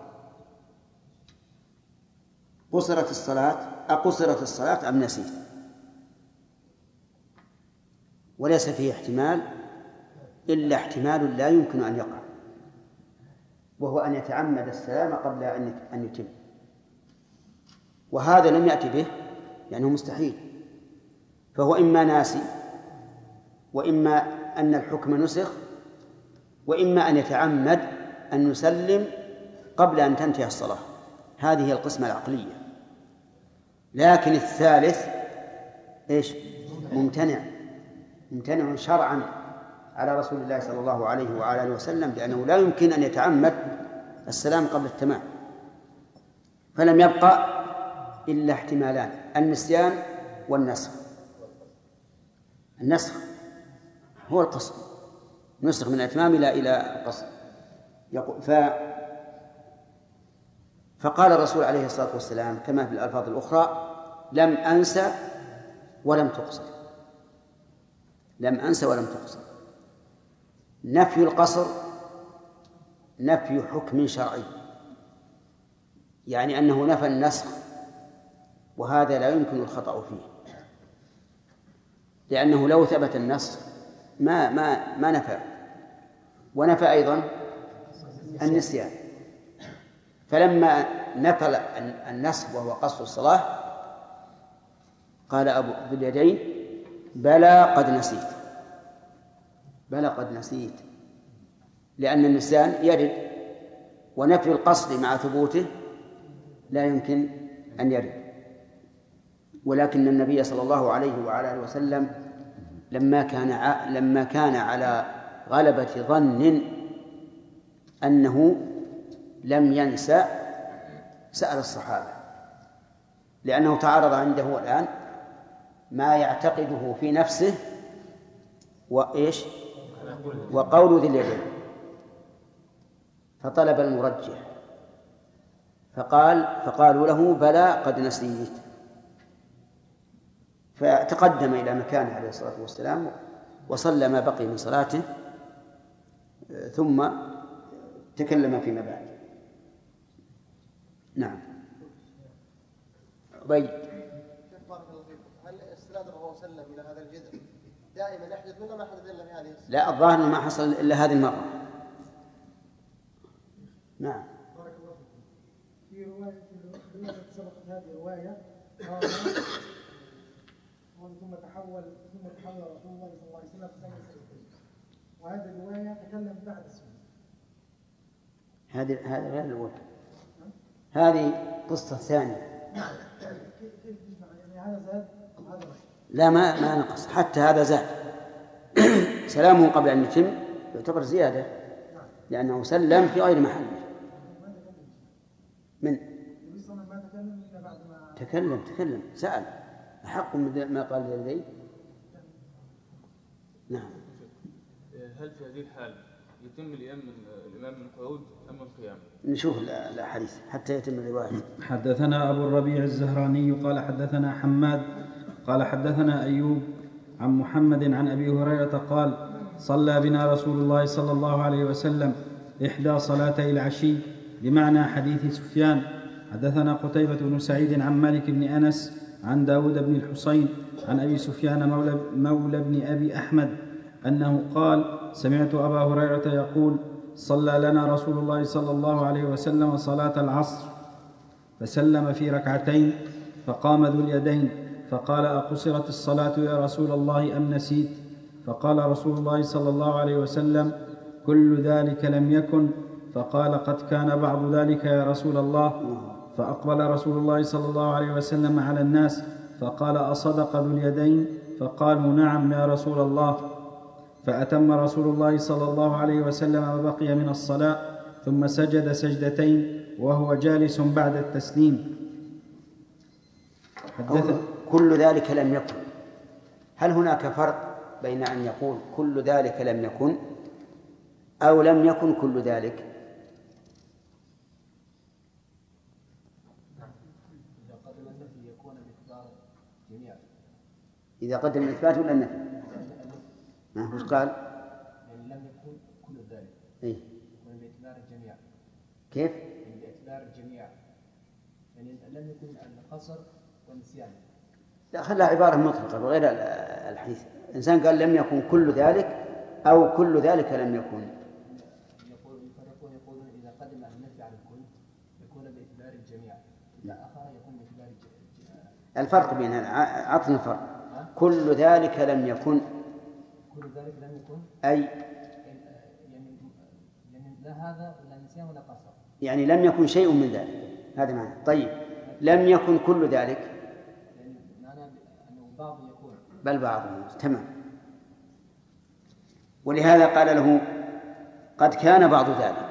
أقصرت الصلاة أم نسيت؟ وليس فيه احتمال إلا احتمال لا يمكن أن يقع، وهو أن يتعمد السلام قبل أن يتم، وهذا لم يأتي به لأنه مستحيل. فهو إما ناسي، وإما أن الحكم نسخ، وإما أن يتعمد أن يسلم قبل أن تنتهي الصلاة. هذه هي القسمة العقلية. لكن الثالث إيش؟ ممتنع شرعا على رسول الله صلى الله عليه وعلى آله وسلم، لأنه لا يمكن أن يتعمد السلام قبل التمام. فلم يبقى إلا احتمالان: النسيان والنسخ. النسخ هو القصر، نسخ من الإتمام إلى القصر. فقال الرسول عليه الصلاة والسلام كما في الألفاظ الأخرى: لم أنسى ولم تقصر. لم أنسى ولم تقصر. نفي القصر نفي حكم شرعي، يعني أنه نفى النسخ، وهذا لا يمكن الخطأ فيه، لأنه لو ثبت النسخ ما نفى، ونفى أيضا النسيان. فلما نفى النسخ وهو قصر الصلاة قال أبو ذو اليدين: بلى قد نسيت. بلى قد نسيت، لأن النسيان يرد، ونفي القصد مع ثبوته لا يمكن أن يرد. ولكن النبي صلى الله عليه وعلى آله وسلم لما كان على غلبة ظن أنه لم ينسى سأل الصحابة، لأنه تعارض عنده الآن ما يعتقده في نفسه وإيش وقول ذي اليدين، فطلب المرجح فقالوا له: بلى قد نسيت. فتقدم إلى مكانه عليه الصلاة والسلام وصلى ما بقي من صلاته، ثم تكلم فيما بعد. نعم. بارك الله فيكم. هل استناد الرسول صلى الله عليه وسلم إلى هذا الجذع دائما يحدث ولا ما حدث إلا في هذه السنة؟ لا، الظاهر ما حصل إلا هذه المرة. نعم. بارك الله فيكم. في رواية سبقت هذه الرواية ثم تحول رسول الله صلى الله عليه وسلم في سنة سنتين، وهذه الرواية تكلم بعد السنة. هذه غير الأولى، هذه قصة ثانية. كيف يعني هذا زاد أم هذا نقص؟ لا، ما نقص، حتى هذا زاد. سلامه قبل أن يتم يعتبر زيادة، لأنه سلم في غير محله. من ما تكلم إلا بعد ما تكلم سأل أحق ما قال لدي. نعم. هل في هذه الحال يتم الإمام من قعود أم من قيام؟ نشوف الأحاديث حتى يتم الرواية. حدثنا أبو الربيع الزهراني قال حدثنا حماد قال حدثنا أيوب عن محمد عن أبي هريرة قال صلى بنا رسول الله صلى الله عليه وسلم إحدى صلاتي العشي، بمعنى حديث سفيان. حدثنا قتيبة بن سعيد عن مالك بن أنس عن داود بن الحصين عن أبي سفيان مولى بن أبي أحمد أنه قال سمعت أبا هريرة يقول صلى لنا رسول الله صلى الله عليه وسلم صلاة العصر فسلم في ركعتين فقام ذو اليدين فقال أقصرت الصلاة يا رسول الله أم نسيت؟ فقال رسول الله صلى الله عليه وسلم كل ذلك لم يكن. فقال قد كان بعض ذلك يا رسول الله. فأقبل رسول الله صلى الله عليه وسلم على الناس فقال أصدق ذو اليدين؟ فقالوا نعم يا رسول الله. فأتم رسول الله صلى الله عليه وسلم ما بقي من الصلاة ثم سجد سجدتين وهو جالس بعد التسليم. كل ذلك لم يكن، هل هناك فرق بين أن يقول كل ذلك لم يكن أو لم يكن كل ذلك؟ إذا قدم الإثبات ولا النفي؟ وش قال؟ يعني لم يكن كل ذلك. إيه؟ يكون باعتبار الجميع. كيف؟ يعني باعتبار الجميع. يعني لم يكن القصر والنسيان. لا، خلها عبارة مطلقة بغير الحديث. إنسان قال لم يكن كل ذلك أو كل ذلك لم يكن. يقولون إذا قدم النفي على الكل يكون باعتبار الجميع. إذا أخر يكون باعتبار الجميع. الفرق بين عطنا الفرق. كل ذلك لم يكن. كل ذلك لم يكن. أي يعني لا هذا ولا نسيان ولا قصر. يعني لم يكن شيء من ذلك، هذا معنى. طيب لم يكن كل ذلك. يعني معنى أنه بعض يكون. بل بعضه. تمام. ولهذا قال له قد كان بعض ذلك.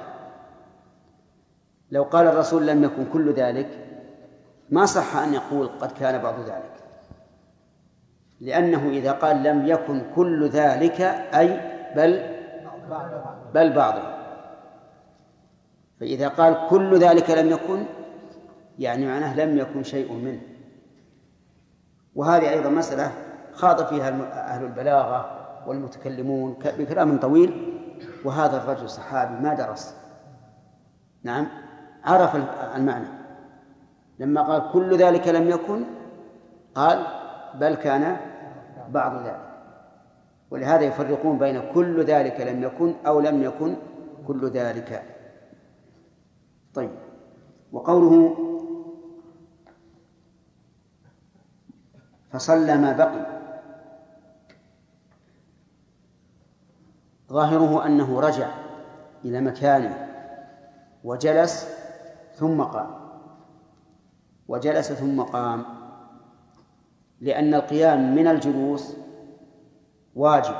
لو قال الرسول لم يكن كل ذلك ما صح أن يقول قد كان بعض ذلك، لأنه إذا قال لم يكن كل ذلك أي بل بعضه. فإذا قال كل ذلك لم يكن يعني معناه لم يكن شيء منه. وهذه أيضا مسألة خاض فيها أهل البلاغة والمتكلمون بكلام طويل، وهذا الرجل صحابي ما درس. نعم، عرف المعنى. لما قال كل ذلك لم يكن قال بل كان بعض ذلك. ولهذا يفرقون بين كل ذلك لم يكن أو لم يكن كل ذلك. طيب، وقوله فصلى ما بقي ظاهره أنه رجع إلى مكانه وجلس ثم قام، وجلس ثم قام، لأن القيام من الجلوس واجب،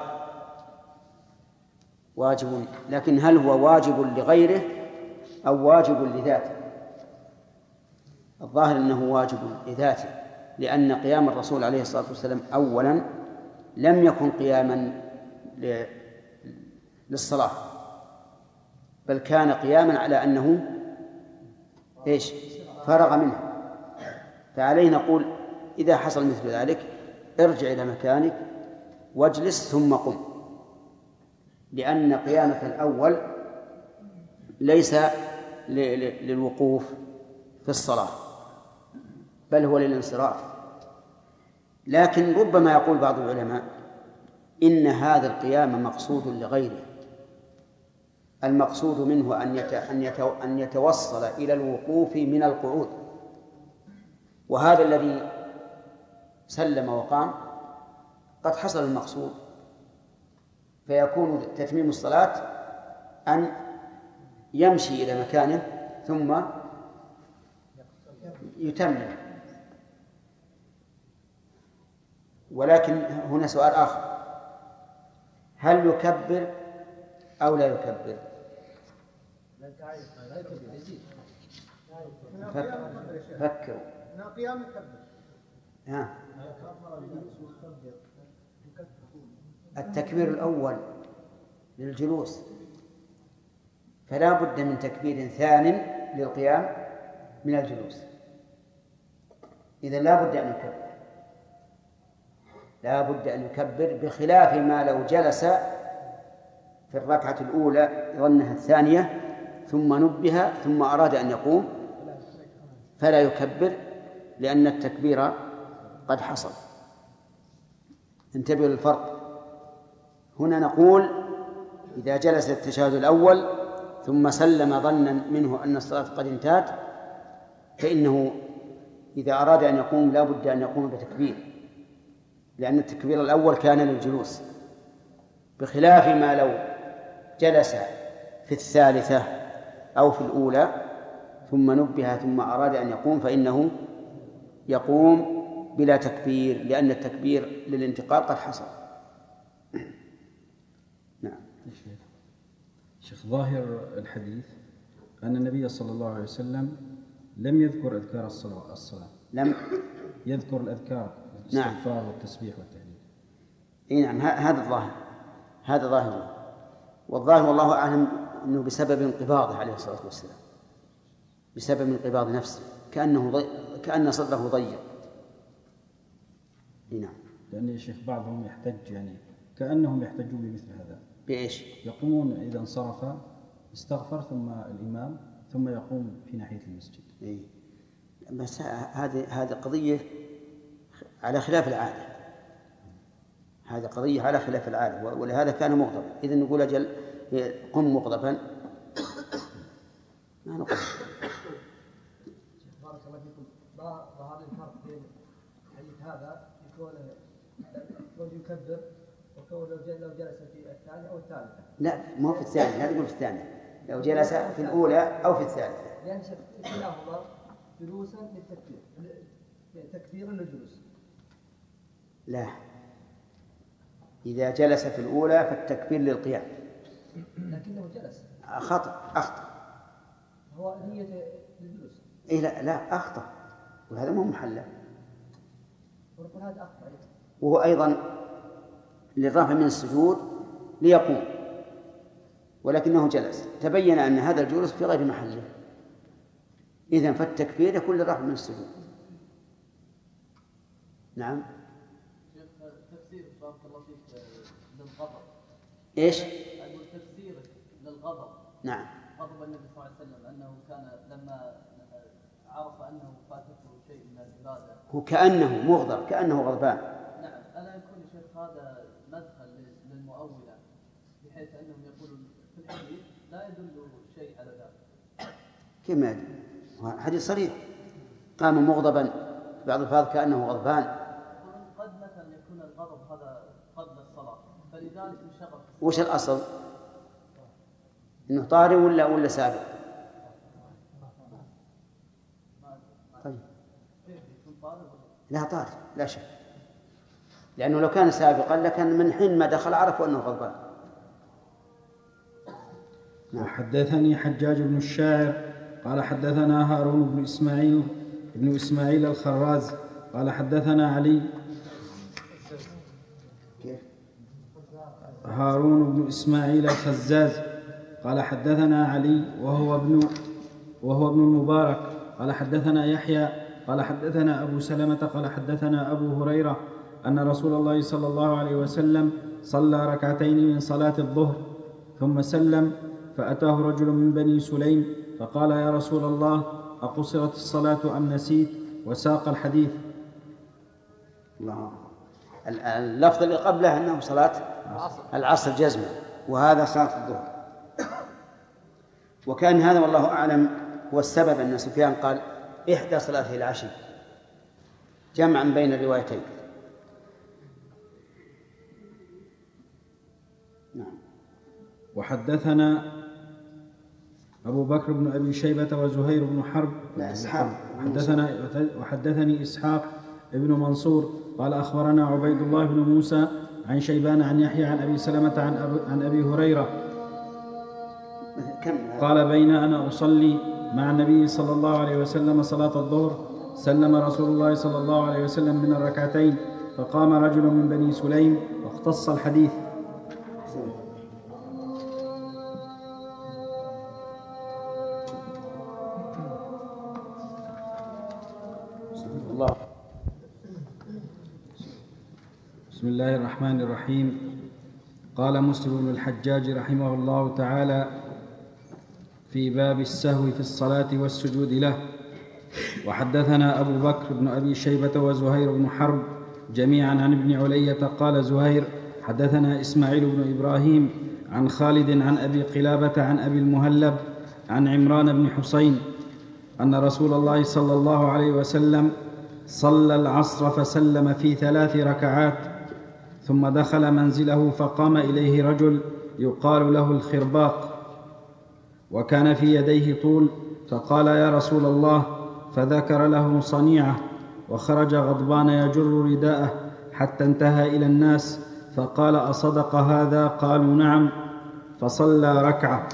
لكن هل هو واجب لغيره أو واجب لذاته؟ الظاهر أنه واجب لذاته، لأن قيام الرسول عليه الصلاة والسلام أولا لم يكن قياما للصلاة، بل كان قياما على أنه فرغ منه. فعليه نقول إذا حصل مثل ذلك ارجع إلى مكانك واجلس ثم قم، لأن قيامك الأول ليس للوقوف في الصلاة بل هو للانصراف. لكن ربما يقول بعض العلماء إن هذا القيام مقصود لغيره، المقصود منه أن يتوصل إلى الوقوف من القعود، وهذا الذي سلم وقام قد حصل المقصود، فيكون تتميم الصلاة أن يمشي إلى مكانه ثم يتمم. ولكن هنا سؤال آخر: هل يكبر أو لا يكبر؟ فكروا. التكبير الأول للجلوس، فلا بد من تكبير ثان للقيام من الجلوس، إذا لا بد أن يكبر، لا بد أن يكبر، بخلاف ما لو جلس في الركعة الأولى ظنها الثانية ثم نبه ثم أراد أن يقوم فلا يكبر، لأن التكبير قد حصل. انتبهوا للفرق. هنا نقول إذا جلس التشهد الأول ثم سلم ظنا منه أن الصلاة قد انتهت، فإنه إذا أراد أن يقوم لا بد أن يقوم بتكبير، لأن التكبير الأول كان للجلوس، بخلاف ما لو جلس في الثالثة أو في الأولى ثم نبه ثم أراد أن يقوم فإنه يقوم بلا تكبير، لأن التكبير للانتقال قد حصل. نعم. شيخ، ظاهر الحديث أن النبي صلى الله عليه وسلم لم يذكر أذكار الصلاة، لم يذكر الأذكار، الاستغفار والتسبيح والتهليل. نعم، هذا الظاهر، هذا ظاهر، والظاهر والله أعلم أنه بسبب انقباضه عليه الصلاة والسلام، بسبب انقباض نفسه، كأن صدره ضيق. نعم. لأن يا شيخ بعضهم يحتج، يعني كأنهم يحتجون بمثل هذا. بإيش؟ يقومون إذا انصرف استغفر ثم الإمام ثم يقوم في ناحية المسجد. إيه. بس هذه قضية على خلاف العادة، هذه قضية على خلاف العادة، ولهذا كان مغضبا. إذا نقول أجل قم مغضبا، ما نقول. بارك الله فيكم. ما ظهر الفرق بين الحديث هذا يكون يكبر وكون لو جلس في الثانية أو الثالثة؟ لا، ما هو في الثانية، لا تقول في الثانية، لو جلس في الأولى أو في الثالثة، لأن كلاهما جلوسا للتكبير، تكبير للجلوس. لا، إذا جلس في الأولى فالتكبير للقيام، لكنه جلس. أخطأ هو نية للجلوس. إيه لا أخطأ، وهذا مو محله، ونقول هذا أخطأ، وهو أيضا للرفع من السجود ليقوم، ولكنه جلس، تبين أن هذا الجلوس في غير محله، إذن فالتكبير يكون للرفع من السجود. نعم. تفسير بارك الله فيك للغضب. إيش؟ أقول تفسيرك للغضب. نعم. غضب النبي صلى الله عليه وسلم أنه كان لما عرف أنه فاتته شيء من العبادة هو كأنه مغضب، كأنه غضبان. نعم. ألا يكون يا شيخ هذا مدخل للمؤولة، بحيث أنهم يقولون في الحديث لا يدل شيء على ذلك؟ كما يدل، حديث صريح، قام مغضبا، بعض الفاظ كأنه غضبان. قد مثلا يكون الغضب هذا قبل الصلاة، فلذلك انشغل. وش الأصل؟ إنه طارئ ولا سابق؟ طيب. لا طارئ لا شك، لأنه لو كان سابقا لكان من حين ما دخل عرفوا أنه غضبان. حدثني حجاج بن الشاعر قال حدثنا هارون بن إسماعيل الخراز قال حدثنا علي هارون بن إسماعيل الخزاز قال حدثنا علي وهو ابن المبارك قال حدثنا يحيى قال حدثنا أبو سلمة قال حدثنا أبو هريرة أن رسول الله صلى الله عليه وسلم صلى ركعتين من صلاة الظهر ثم سلم، فأتاه رجل من بني سليم فقال يا رسول الله أقصرت الصلاة أم نسيت؟ وساق الحديث. اللفظ اللي قبله أنه صلاة العصر جزما، وهذا صلاة الظهر. وكان هذا والله أعلم هو السبب أن سفيان قال إحدى صلاته العشي، جمعا بين الروايتين. نعم. وحدثنا أبو بكر بن أبي شيبة وزهير بن حرب وحدثني إسحاق ابن منصور قال أخبرنا عبيد الله بن موسى عن شيبان عن يحيى عن أبي سلمة عن أبي هريرة قال بين أنا أصلي مع النبي صلى الله عليه وسلم صلاة الظهر سلم رسول الله صلى الله عليه وسلم من الركعتين، فقام رجل من بني سليم واختص الحديث. بسم الله الرحمن الرحيم. قال مسلم بن الحجاج رحمه الله تعالى في باب السهو في الصلاة والسجود له. وحدثنا أبو بكر بن أبي شيبة وزهير بن حرب جميعا عن ابن علية قال زهير حدثنا إسماعيل بن إبراهيم عن خالد عن أبي قلابة عن أبي المهلب عن عمران بن حسين أن رسول الله صلى الله عليه وسلم صلى العصر فسلم في 3 ركعات، ثم دخل منزله فقام إليه رجل يقال له الخرباق، وكان في يديه طول، فقال يا رسول الله، فذكر له صنيعه، وخرج غضبان يجر رداءه حتى انتهى إلى الناس، فقال أصدق هذا؟ قالوا نعم. فصلى ركعة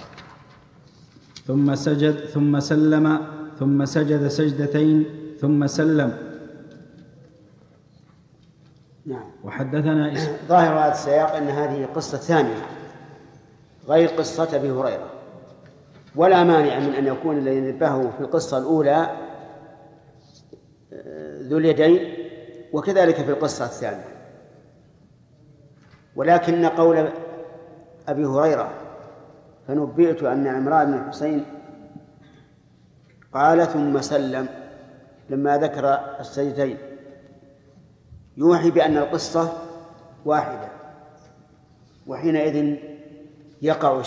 ثم سلم ثم سجد سجدتين ثم سلم. نعم. وحدثنا ظاهر هذا السياق أن هذه قصة ثانية غير قصة أبي هريرة، ولا مانع من أن يكون الذي نبهه في القصة الأولى ذو اليدين، وكذلك في القصة الثانية. ولكن قول أبي هريرة فنبئت أن عمران بن حسين قال ثم سلم لما ذكر السجدتين يوحي بأن القصة واحدة، وحينئذ يقع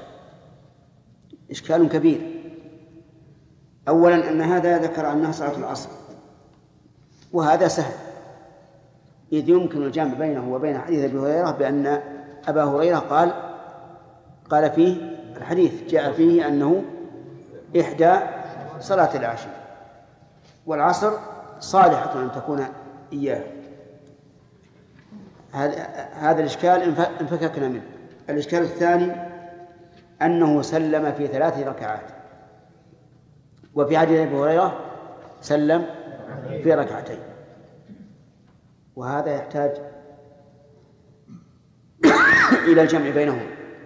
إشكال كبير. أولا أن هذا ذكر أنها صلاة العصر، وهذا سهل، إذ يمكن الجمع بينه وبين حديث أبي هريرة بأن أبا هريرة قال فيه الحديث جاء فيه أنه إحدى صلاة العشي، والعصر صالحة أن تكون إياه. هذا الإشكال انفككنا منه. الإشكال الثاني أنه سلم في 3 ركعات، وفي حديث أبي هريرة سلم في 2 وهذا يحتاج إلى الجمع بينهم.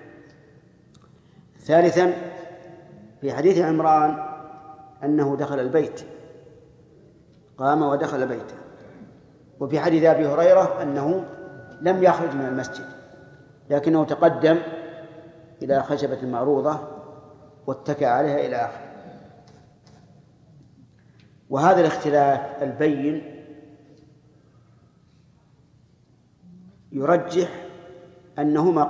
ثالثا في حديث عمران أنه دخل البيت، قام ودخل بيته، وفي حديث أبي هريرة أنه لم يخرج من المسجد لكنه تقدم إلى خشبة معروضة واتكأ عليها إلى آخره. وهذا الاختلاف البين يرجح أنهما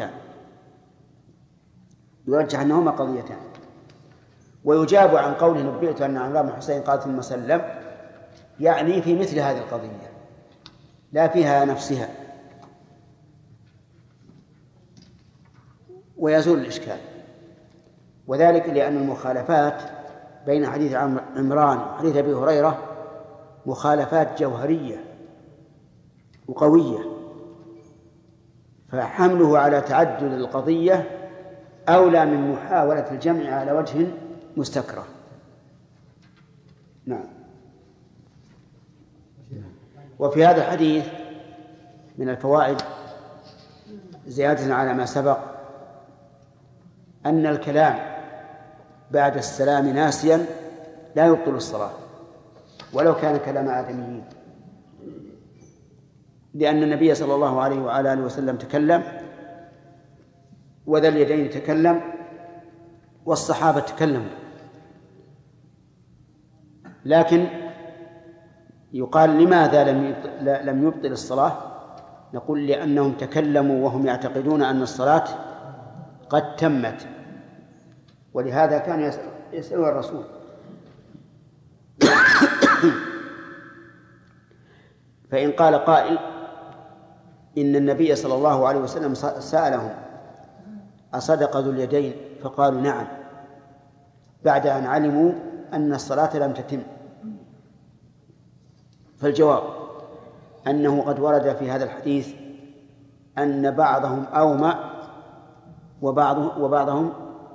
قضيتان، ويجاب عن قوله نبئت أن عمران بن حسين قال ثم سلم، يعني في مثل هذه القضية لا فيها نفسها، ويزول الإشكال. وذلك لأن المخالفات بين حديث عمران وحديث أبي هريرة مخالفات جوهرية وقوية، فحمله على تعدد القضية أولى من محاولة الجمع على وجه مستكره. نعم. وفي هذا الحديث من الفوائد زيادة على ما سبق أن الكلام بعد السلام ناسيا لا يبطل الصلاة ولو كان كلام آدميين، لأن النبي صلى الله عليه وعلى آله وسلم تكلم، وذا اليدين تكلم، والصحابة تكلموا، لكن يقال لماذا لم يبطل الصلاة؟ نقول لأنهم تكلموا وهم يعتقدون أن الصلاة قد تمت، ولهذا كان يسأل الرسول. فإن قال قائل إن النبي صلى الله عليه وسلم سألهم أصدق ذو اليدين؟ فقالوا نعم، بعد أن علموا أن الصلاة لم تتم. فالجواب أنه قد ورد في هذا الحديث أن بعضهم أومأ وبعضهم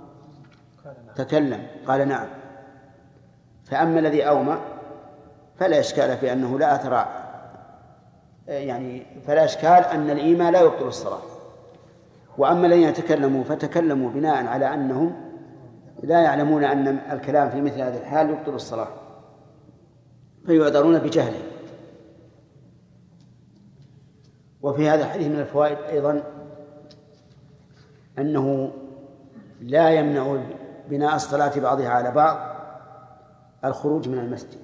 تكلم قال نعم. فأما الذي أومأ فلا إشكال في أنه لا أثر، يعني فلا إشكال أن الإيمان لا يبطل الصلاة. وأما الذين يتكلموا فتكلموا بناء على أنهم لا يعلمون أن الكلام في مثل هذه الحال يبطل الصلاة فيعذرون بجهله. وفي هذا الحديث من الفوائد أيضا أنه لا يمنع بناء الصلاة بعضها على بعض الخروج من المسجد،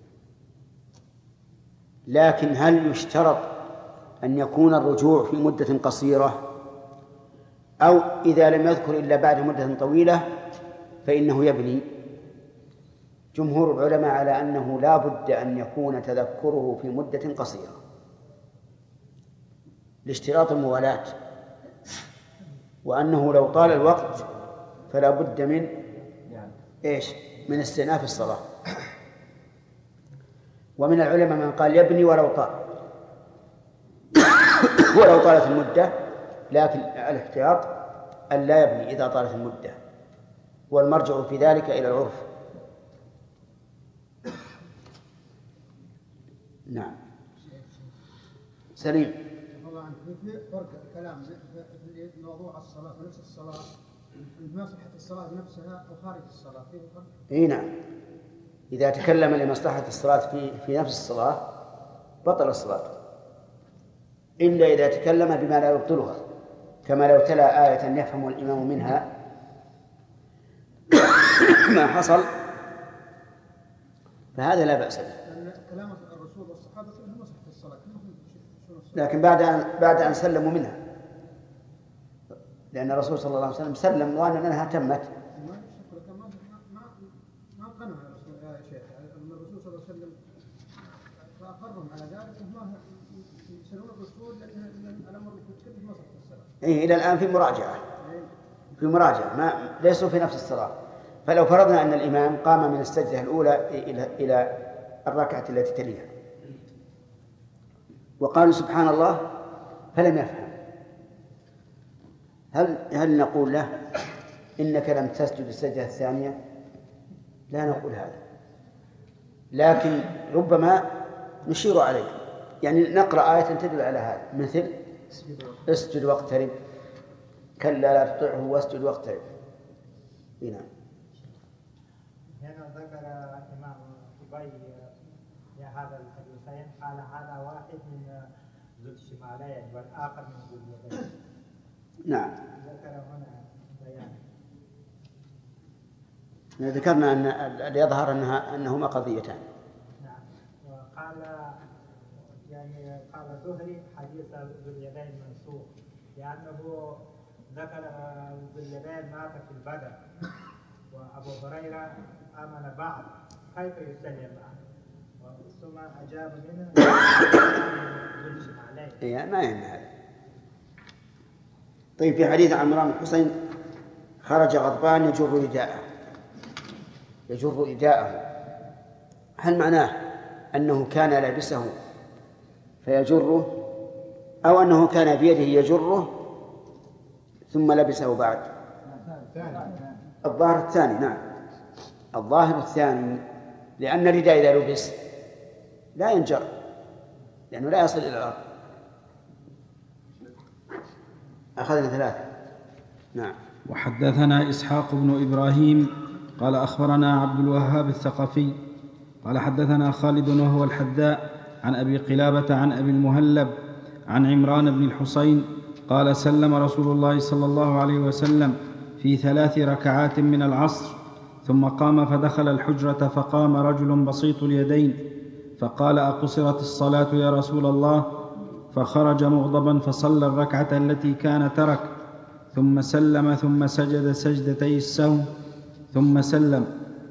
لكن هل يشترط أن يكون الرجوع في مدة قصيرة، أو إذا لم يذكر إلا بعد مدة طويلة فإنه يبني؟ جمهور العلماء على أنه لا بد أن يكون تذكره في مدة قصيرة لاشتراط الموالاة، وأنه لو طال الوقت فلا بد من من استئناف الصلاة. ومن العلماء من قال يبني ولو طالت المدة، لكن الاحتياط أن لا يبني إذا طالت المدة، والمرجع في ذلك إلى العرف. نعم. سليم. طبعا في فرق الكلام في موضوع الصلاة ونفس الصلاة، لمصلحة الصلاة نفسها أو خارج الصلاة، في فرق؟ إيه نعم، إذا تكلم لمصلحة الصلاة في نفس الصلاة بطل الصلاة، إلا إذا تكلم بما لا يبطلها، كما لو تلا آية يفهم الإمام منها ما حصل فهذا لا بأس به. كلام الرسول والصحابة أنه مصلحة الصلاة، لكن بعد أن سلموا منها، لأن الرسول صلى الله عليه وسلم سلم وأن أنها تمت. ما قنع الرسول يا شيخ أن الرسول صلى الله عليه وسلم فأقرهم على ذلك، وما يسألون الرسول لأن الأمر كله مصلحة الصلاة. إيه إلى الآن في مراجعة ما ليسوا في نفس الصلاة. فلو فرضنا أن الإمام قام من السجدة الأولى إلى الركعة التي تليها وقالوا سبحان الله فلم يفهم، هل نقول له إنك لم تسجد السجدة الثانية؟ لا نقول هذا، لكن ربما نشير عليه، يعني نقرأ آية تدل على هذا، مثل اسجد واقترب، كلا لا تطعه واسجد واقترب. هنا ذكر الإمام أبي في هذا الحديثين قال هذا واحد من ذو الشمالين والآخر من ذو اليدين. نعم. ذكر هنا بيان. ذكرنا أن يظهر أنهما قضيتان. نعم. وقال قال زهري حديث ذو اليدين منسوخ لأنه ذكر ذو اليدين مات في البدر، وأبو هريرة آمن بعد، كيف يسلم معه؟ ثم أجاب منه عليه. ما يهم هذا. طيب، في حديث عمران بن حسين خرج غضبان يجر رداءه، هل معناه أنه كان لابسه فيجره، أو أنه كان بيده يجره ثم لبسه بعد؟ الظاهر الثاني. نعم، الظاهر الثاني، لأن الرداء إذا لبس لا ينجر لأنه لا يصل إلى الأرض. أخذنا 3. نعم. وحدثنا إسحاق بن إبراهيم قال أخبرنا عبد الوهاب الثقفي قال حدثنا خالد وهو الحذاء عن أبي قلابة عن أبي المهلب عن عمران بن الحصين قال سلم رسول الله صلى الله عليه وسلم في 3 ركعات من العصر، ثم قام فدخل الحجرة، فقام رجل بسيط اليدين فقال أقصرت الصلاة يا رسول الله؟ فخرج مغضبا فصلى الركعة التي كان ترك، ثم سلم، ثم سجد سجدتي السهو، ثم سلم.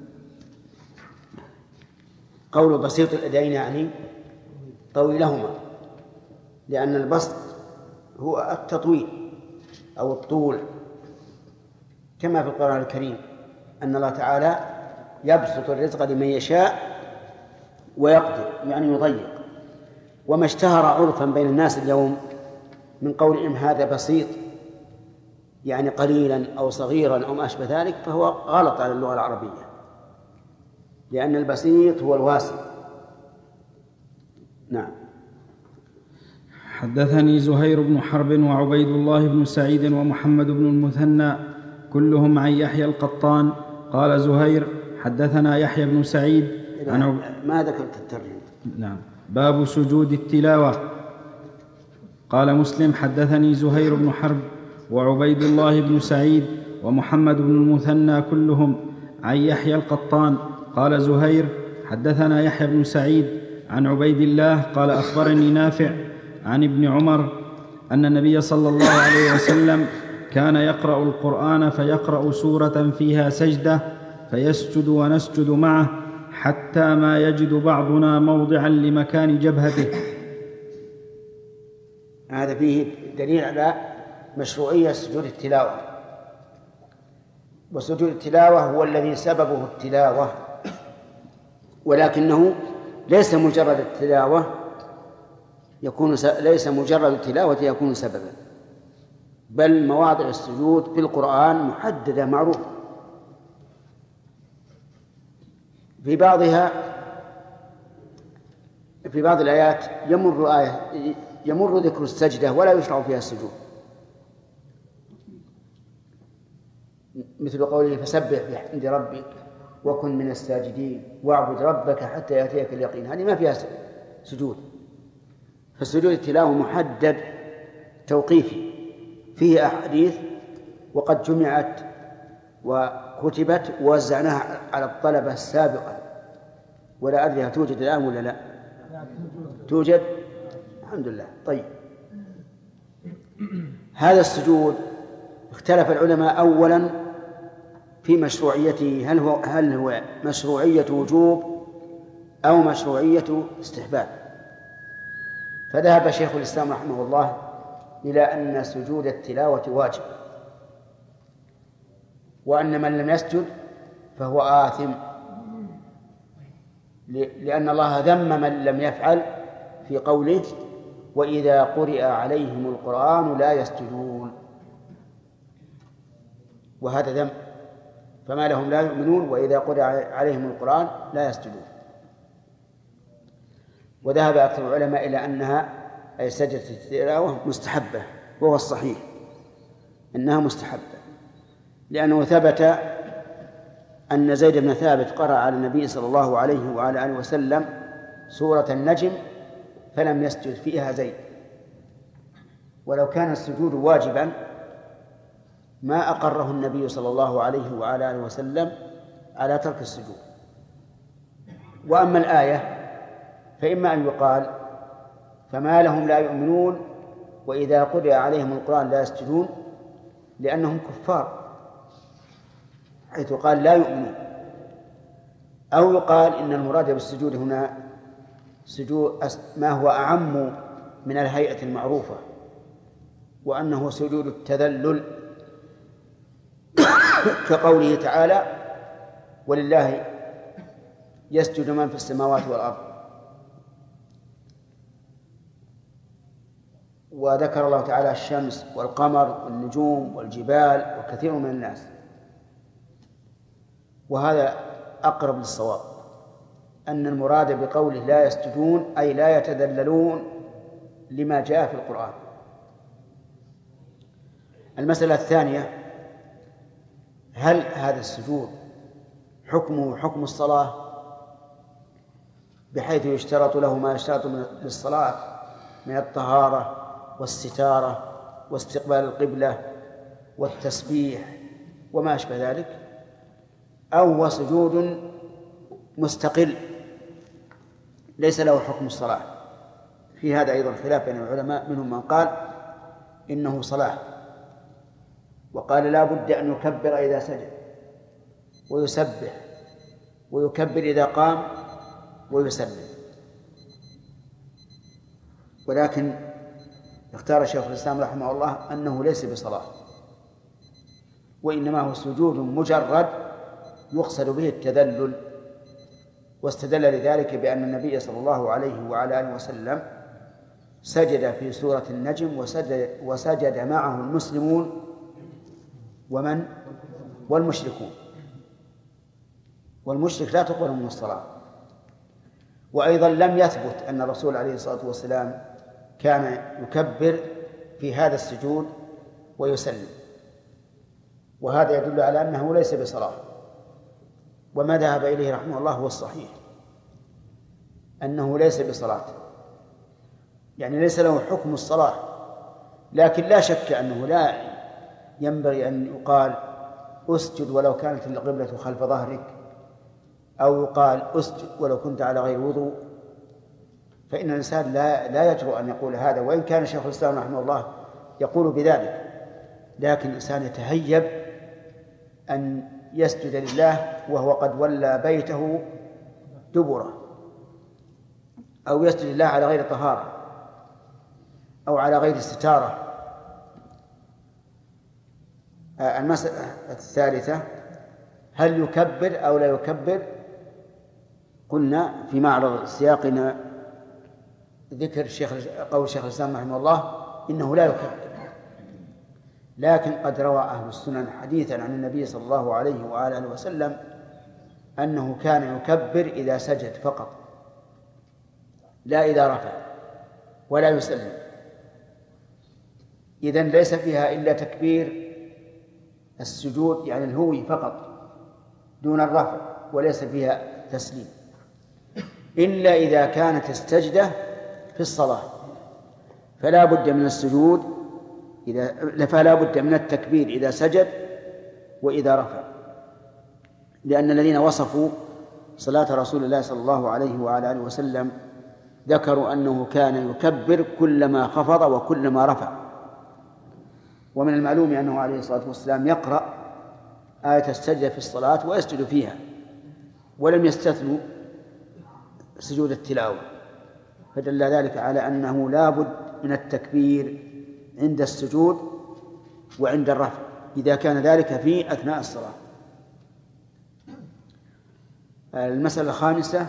قول بسيط اليدين يعني طويلهما، لأن البسط هو التطويل أو الطول، كما في القرآن الكريم أن الله تعالى يبسط الرزق لمن يشاء ويقدر، يعني يضيق. وما اشتهر عرفا بين الناس اليوم من قولهم هذا بسيط يعني قليلا أو صغيرا أو ما أشبه ذلك، فهو غلط على اللغة العربية، لأن البسيط هو الواسع. نعم. حدثني زهير بن حرب وعبيد الله بن سعيد ومحمد بن المثنى كلهم عن يحيى القطان. قال زهير: حدثنا يحيى بن سعيد عن ما ذكرت الترجمة. نعم. باب سجود التلاوة. قال مسلم: حدثني زهير بن حرب وعبيد الله بن سعيد ومحمد بن المثنى كلهم عن يحيى القطان. قال زهير: حدثنا يحيى بن سعيد عن عبيد الله قال: أخبرني نافع عن ابن عمر أن النبي صلى الله عليه وسلم كان يقرأ القرآن فيقرأ سورة فيها سجدة فيسجد ونسجد معه حتى ما يجد بعضنا موضعا لمكان جبهته. هذا فيه دليل على مشروعية سجود التلاوة. وسجود التلاوة هو الذي سببه التلاوة، ولكنه ليس مجرد التلاوة يكون سببا، بل مواضع السجود في القرآن محددة معروفة. في بعض الآيات يمر ذكر السجدة ولا يشرع فيها السجود، مثل قوله: فسبح بحمد ربك وكن من الساجدين واعبد ربك حتى يأتيك اليقين. هذه ما فيها سجود. فسجود التلاوة محدد توقيفي، فيه أحاديث وقد جمعت وكتبت ووزعناها على الطلبة السابقة، ولا أدري توجد الآن ولا لا. توجد الحمد لله. طيب، هذا السجود اختلف العلماء أولا في مشروعيته، هل هو مشروعية وجوب أو مشروعية استحباب. فذهب شيخ الإسلام رحمه الله إلى أن سجود التلاوة واجب، وأن من لم يسجد فهو آثم، لأن الله ذم من لم يفعل في قوله: وإذا قرئ عليهم القرآن لا يسجدون. وهذا ذم، فما لهم لا يؤمنون وإذا قرئ عليهم القرآن لا يسجدون. وذهب أكثر العلماء إلى أنها أي سجدة التلاوة مستحبة، وهو الصحيح أنها مستحبة، لأنه ثبت أن زيد بن ثابت قرأ على النبي صلى الله عليه وعلى آله وسلم سورة النجم فلم يسجد فيها زيد، ولو كان السجود واجبا ما أقره النبي صلى الله عليه وعلى آله وسلم على ترك السجود. وأما الآية فإما أن يقال: فما لهم لا يؤمنون وإذا قرئ عليهم القرآن لا يسجدون، لأنهم كفار، حيث قال لا يؤمنون. أو يقال إن المراد بالسجود هنا سجود ما هو أعم من الهيئة المعروفة، وأنه سجود التذلل، كقوله تعالى: ولله يسجد من في السماوات والأرض. وذكر الله تعالى الشمس والقمر والنجوم والجبال وكثير من الناس، وهذا أقرب للصواب، أن المراد بقوله لا يسجدون أي لا يتذللون لما جاء في القرآن. المسألة الثانية: هل هذا السجود حكمه حكم الصلاة، بحيث يشترط له ما يشترط للصلاة من الطهارة والستارة واستقبال القبلة والتسبيح وما أشبه ذلك، أو هو سجود مستقل ليس له حكم الصلاة؟ في هذا أيضا خلاف بين العلماء، منهم من قال إنه صلاة، وقال لا بد أن يكبر إذا سجد ويسبح ويكبر إذا قام ويسلم. ولكن اختار شيخ الإسلام رحمه الله أنه ليس بصلاة، وإنما هو سجود مجرد يقصد به التذلل، واستدل لذلك بأن النبي صلى الله عليه وعلى آله وسلم سجد في سورة النجم وسجد معه المسلمون ومن والمشركون، والمشرك لا تقبل منه الصلاة. وأيضا لم يثبت أن الرسول عليه الصلاة والسلام كان يكبر في هذا السجود ويسلم، وهذا يدل على أنه ليس بصلاة. وما ذهب إليه رحمه الله هو الصحيح، أنه ليس بصلاة، يعني ليس له حكم الصلاة. لكن لا شك أنه لا ينبغي أن يقال أسجد ولو كانت القبلة خلف ظهرك، أو يقال أسجد ولو كنت على غير وضوء، فإن الإنسان لا يجرؤ أن يقول هذا، وإن كان شيخ الإسلام رحمه الله يقول بذلك، لكن الإنسان يتهيب أن يسجد لله وهو قد ولى بيته دبره، أو يسجد لله على غير طهارة أو على غير استتارة. المسألة الثالثة هل يكبر أو لا يكبر؟ قلنا في معرض سياقنا ذكر قول الشيخ الإسلام رحمه الله إنه لا يكبر، لكن قد روى أهل السنن حديثا عن النبي صلى الله عليه وآله وسلم أنه كان يكبر إذا سجد فقط، لا إذا رفع، ولا يسلم. إذن ليس فيها إلا تكبير السجود، يعني الهوي فقط دون الرفع، وليس فيها تسليم، إلا إذا كانت السجدة في الصلاة، فلا بد من السجود فلا بد من التكبير إذا سجد وإذا رفع، لأن الذين وصفوا صلاة رسول الله صلى الله عليه وعلى آله وسلم ذكروا أنه كان يكبر كلما خفض وكلما رفع. ومن المعلوم أنه عليه الصلاة والسلام يقرأ آية السجدة في الصلاة ويسجد فيها، ولم يستثنوا سجود التلاوة، فدل ذلك على أنه لا بد من التكبير عند السجود وعند الرفع إذا كان ذلك في أثناء الصلاة. المسألة الخامسة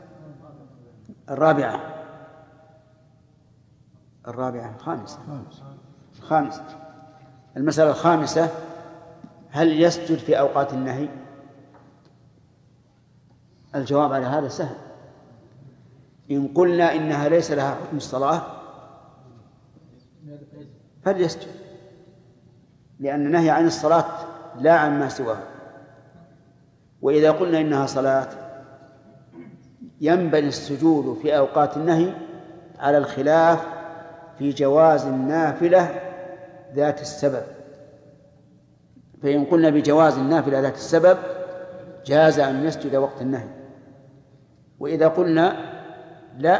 الخامسة المسألة الخامسة هل يسجد في أوقات النهي؟ الجواب على هذا سهل. إن قلنا إنها ليس لها حكم الصلاة فليسجد، لأن النهي عن الصلاة لا عن ما سواها. وإذا قلنا إنها صلاة ينبني السجود في أوقات النهي على الخلاف في جواز النافلة ذات السبب. فإن قلنا بجواز النافلة ذات السبب جاز أن يسجد وقت النهي، وإذا قلنا لا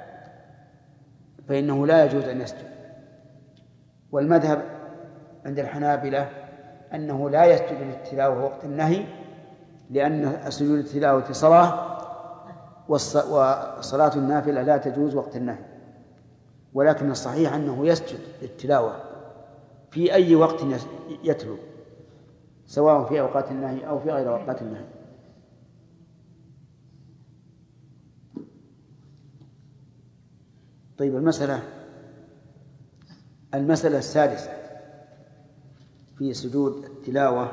فإنه لا يجوز أن يسجد. والمذهب عند الحنابلة أنه لا يسجد للتلاوة وقت النهي، لأن سجود التلاوة صلاة، وصلاة النافلة لا تجوز وقت النهي. ولكن الصحيح أنه يسجد للتلاوة في أي وقت يتلو، سواء في أوقات النهي أو في غير أوقات النهي. طيب، المسألة السادسة في سجود التلاوة: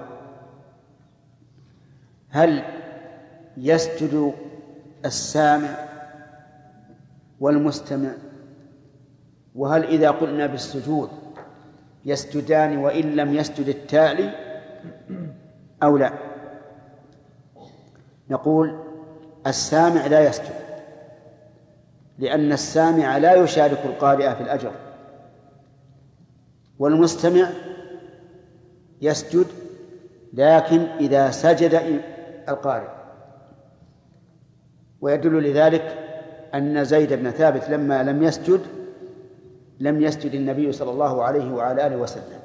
هل يسجد السامع والمستمع؟ وهل إذا قلنا بالسجود يسجدان وإن لم يسجد التالي أو لا؟ نقول السامع لا يسجد، لأن السامع لا يشارك القارئ في الأجر، والمستمع يسجد لكن إذا سجد القارئ. ويدل لذلك أن زيد بن ثابت لما لم يسجد النبي صلى الله عليه وعلى آله وسلم،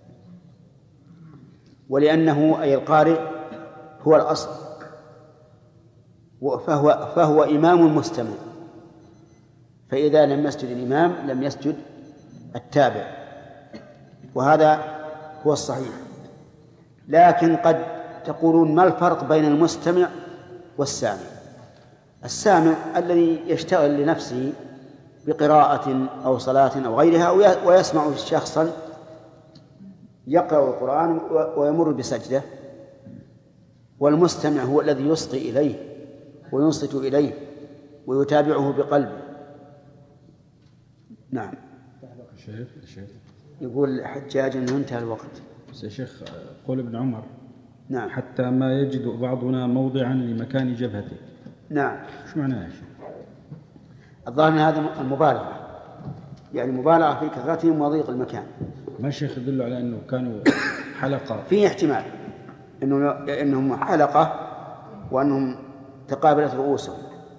ولأنه أي القارئ هو الأصل، فهو إمام مستمع، فإذا لم يسجد الإمام لم يسجد التابع، وهذا هو الصحيح. لكن قد تقولون ما الفرق بين المستمع والسامع؟ السامع الذي يشتغل لنفسه بقراءة أو صلاة أو غيرها ويسمع شخصا يقرأ القرآن ويمر بسجدة، والمستمع هو الذي يصغي إليه وينصت إليه ويتابعه بقلبه. نعم. الشيخ يقول حجاج أنه انتهى الوقت. يا شيخ قول ابن عمر نعم حتى ما يجد بعضنا موضعا لمكان جبهته. نعم. ايش معناه يا شيخ؟ الظاهر أن هذا المبالغة، يعني مبالغة في كثرتهم وضيق المكان. ما شيخ يدل على أنه كانوا حلقة؟ فيه احتمال أنهم حلقة وأنهم تقابلت رؤوسهم.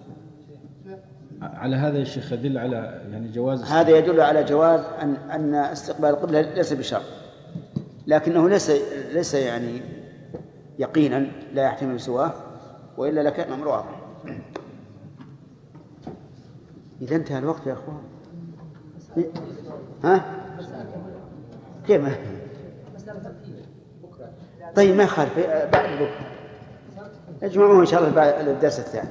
على هذا يا شيخ يدل على يعني جواز، هذا يدل على جواز أن استقبال القبلة ليس بشرط، لكنه ليس يعني يقينا لا يحتمل سواه، وإلا لكان أمر واضح. إذا انتهى الوقت يا أخوان. ها؟ كيف؟ طيب ما يخالف، بعد بكرة اجمعوه إن شاء الله بعد الدرس الثاني.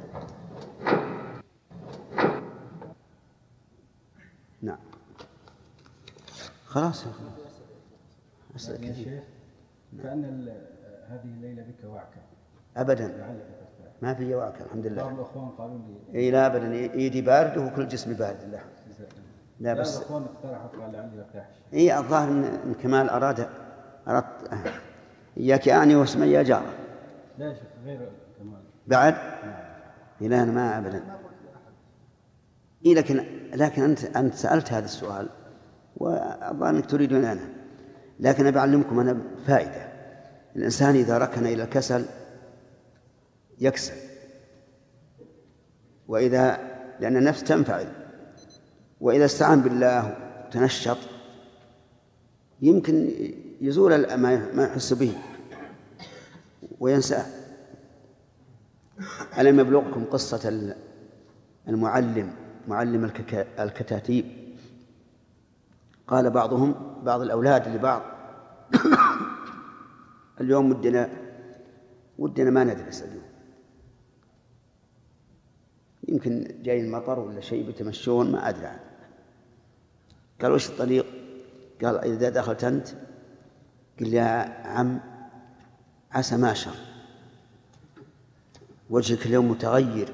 نعم خلاص يا أخوان. يا شيخ كأن هذه الليلة بك وعكة. أبدا ما في وعكة الحمد لله. بعض الأخوان قالوا لي إيه لا أبدا، إيدي بارد وكل جسمي بارد. لا بس الأخوان اقترحوا قال لعلي ارتاح. إيه الظاهر إن كمال أردت إياك أعني واسمي يا جارة. لا يا شيخ غير كمال بعد. إيه أنا ما أبدا. إيه لكن أنت سألت هذا السؤال وأظن أنك تريدون أنا، لكن أبعلمكم أنا فائدة. الإنسان إذا ركن إلى الكسل يكسل، لأن النفس تنفعل، وإذا استعان بالله وتنشط يمكن يزول ما يحس به وينساه. ألم يبلغكم قصة معلم الكتاتيب؟ قال بعض الأولاد لبعض اليوم ودنا ما ندرس اليوم، يمكن جاي المطر ولا شيء بتمشون ما أدري. قال وش الطريق؟ قال إذا دخلت أنت قل يا عم عسى ما شر وجهك اليوم متغير.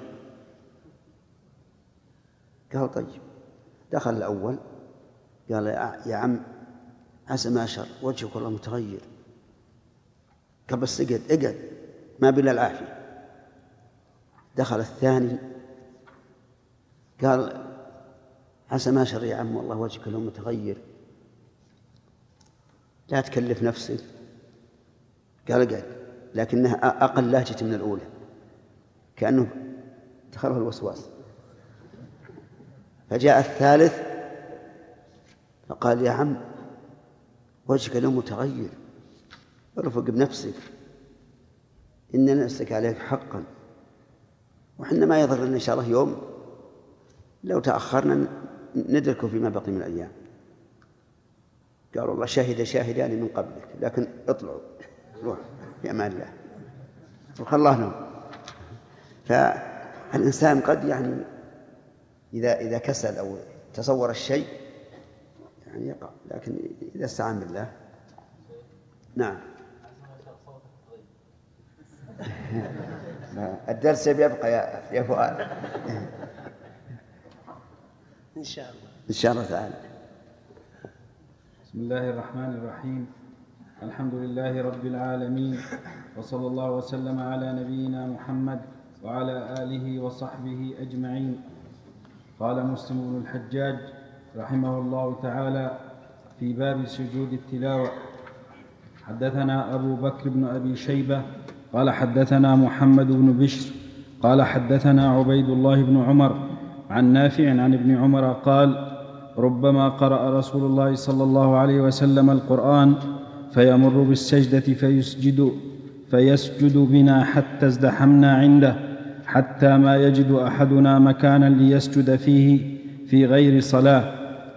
قال طيب. دخل الأول قال يا عم عسى ما شر وجهك والله متغير. قال بس اقعد ما بلا العافية. دخل الثاني قال عسى ما شر يا عم والله وجهك اليوم متغير، لا تكلف نفسك. قال اقعد، لكنها أقل لهجة من الأولى، كأنه دخله الوسواس. فجاء الثالث فقال يا عم وجهك اليوم متغير، ارفق بنفسك إن نفسك عليك حقا، وحنا ما يضر إن شاء الله يوم لو تأخرنا ندركه فيما بقي من الأيام. قال والله شهد شاهدان من قبلك لكن اطلعوا روح في أمان الله وخلاه نوم. فالإنسان قد يعني إذا كسل أو تصور الشيء يعني يقع، لكن إذا استعان بالله. نعم. الدرس يبقى يا فؤاد إن شاء الله تعالى. بسم الله الرحمن الرحيم. الحمد لله رب العالمين، وصلى الله وسلم على نبينا محمد وعلى آله وصحبه أجمعين. قال مسلم بن الحجاج رحمه الله تعالى في باب سجود التلاوة: حدثنا أبو بكر بن أبي شيبة قال حدثنا محمد بن بشر قال حدثنا عبيد الله بن عمر عن نافع عن ابن عمر قال: ربما قرأ رسول الله صلى الله عليه وسلم القرآن فيمر بالسجدة فيسجد بنا حتى ازدحمنا عنده، حتى ما يجد أحدنا مكانا ليسجد فيه في غير صلاة.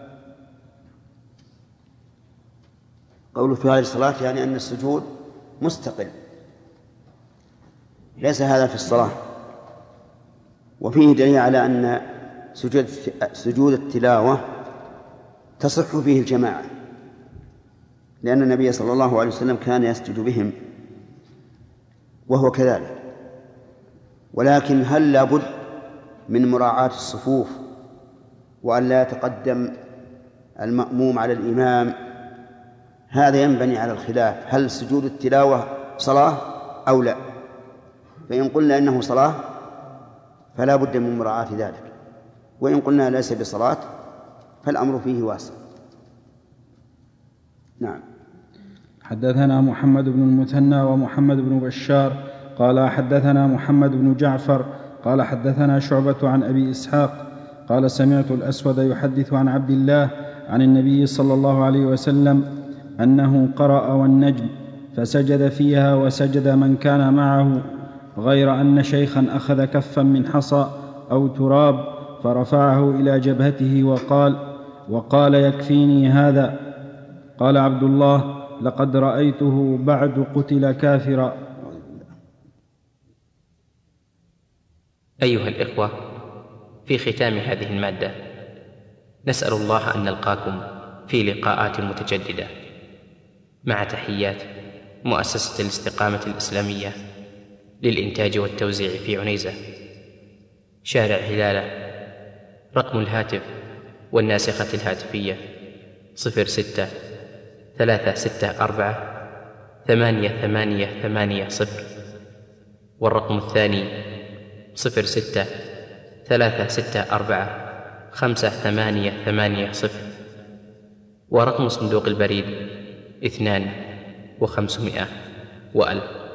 قوله في غير صلاة يعني أن السجود مستقل، ليس هذا في الصلاة. وفيه دليل على أن سجود التلاوة تصح فيه الجماعة، لأن النبي صلى الله عليه وسلم كان يسجد بهم وهو كذلك. ولكن هل لابد من مراعاة الصفوف وأن لا يتقدم المأموم على الإمام؟ هذا ينبني على الخلاف، هل سجود التلاوة صلاة أو لا؟ فإن قلنا إنه صلاة فلا بد من مراعاة ذلك، وإن قلنا ليس بصلاة فالأمر فيه واسع. نعم. حدثنا محمد بن المثنى ومحمد بن بشار قال حدثنا محمد بن جعفر قال حدثنا شعبة عن أبي إسحاق قال سمعت الأسود يحدث عن عبد الله عن النبي صلى الله عليه وسلم أنه قرأ والنجم فسجد فيها وسجد من كان معه، غير أن شيخا أخذ كفا من حصى أو تراب فرفعه إلى جبهته وقال يكفيني هذا. قال عبد الله: لقد رأيته بعد قتل كافرا. أيها الإخوة، في ختام هذه المادة نسأل الله أن نلقاكم في لقاءات متجددة، مع تحيات مؤسسة الاستقامة الإسلامية للإنتاج والتوزيع في عنيزة، شارع هلالة. رقم الهاتف والناسخة الهاتفية 06-364-8880، والرقم الثاني 06-364-5880، ورقم صندوق البريد 2500 و1000.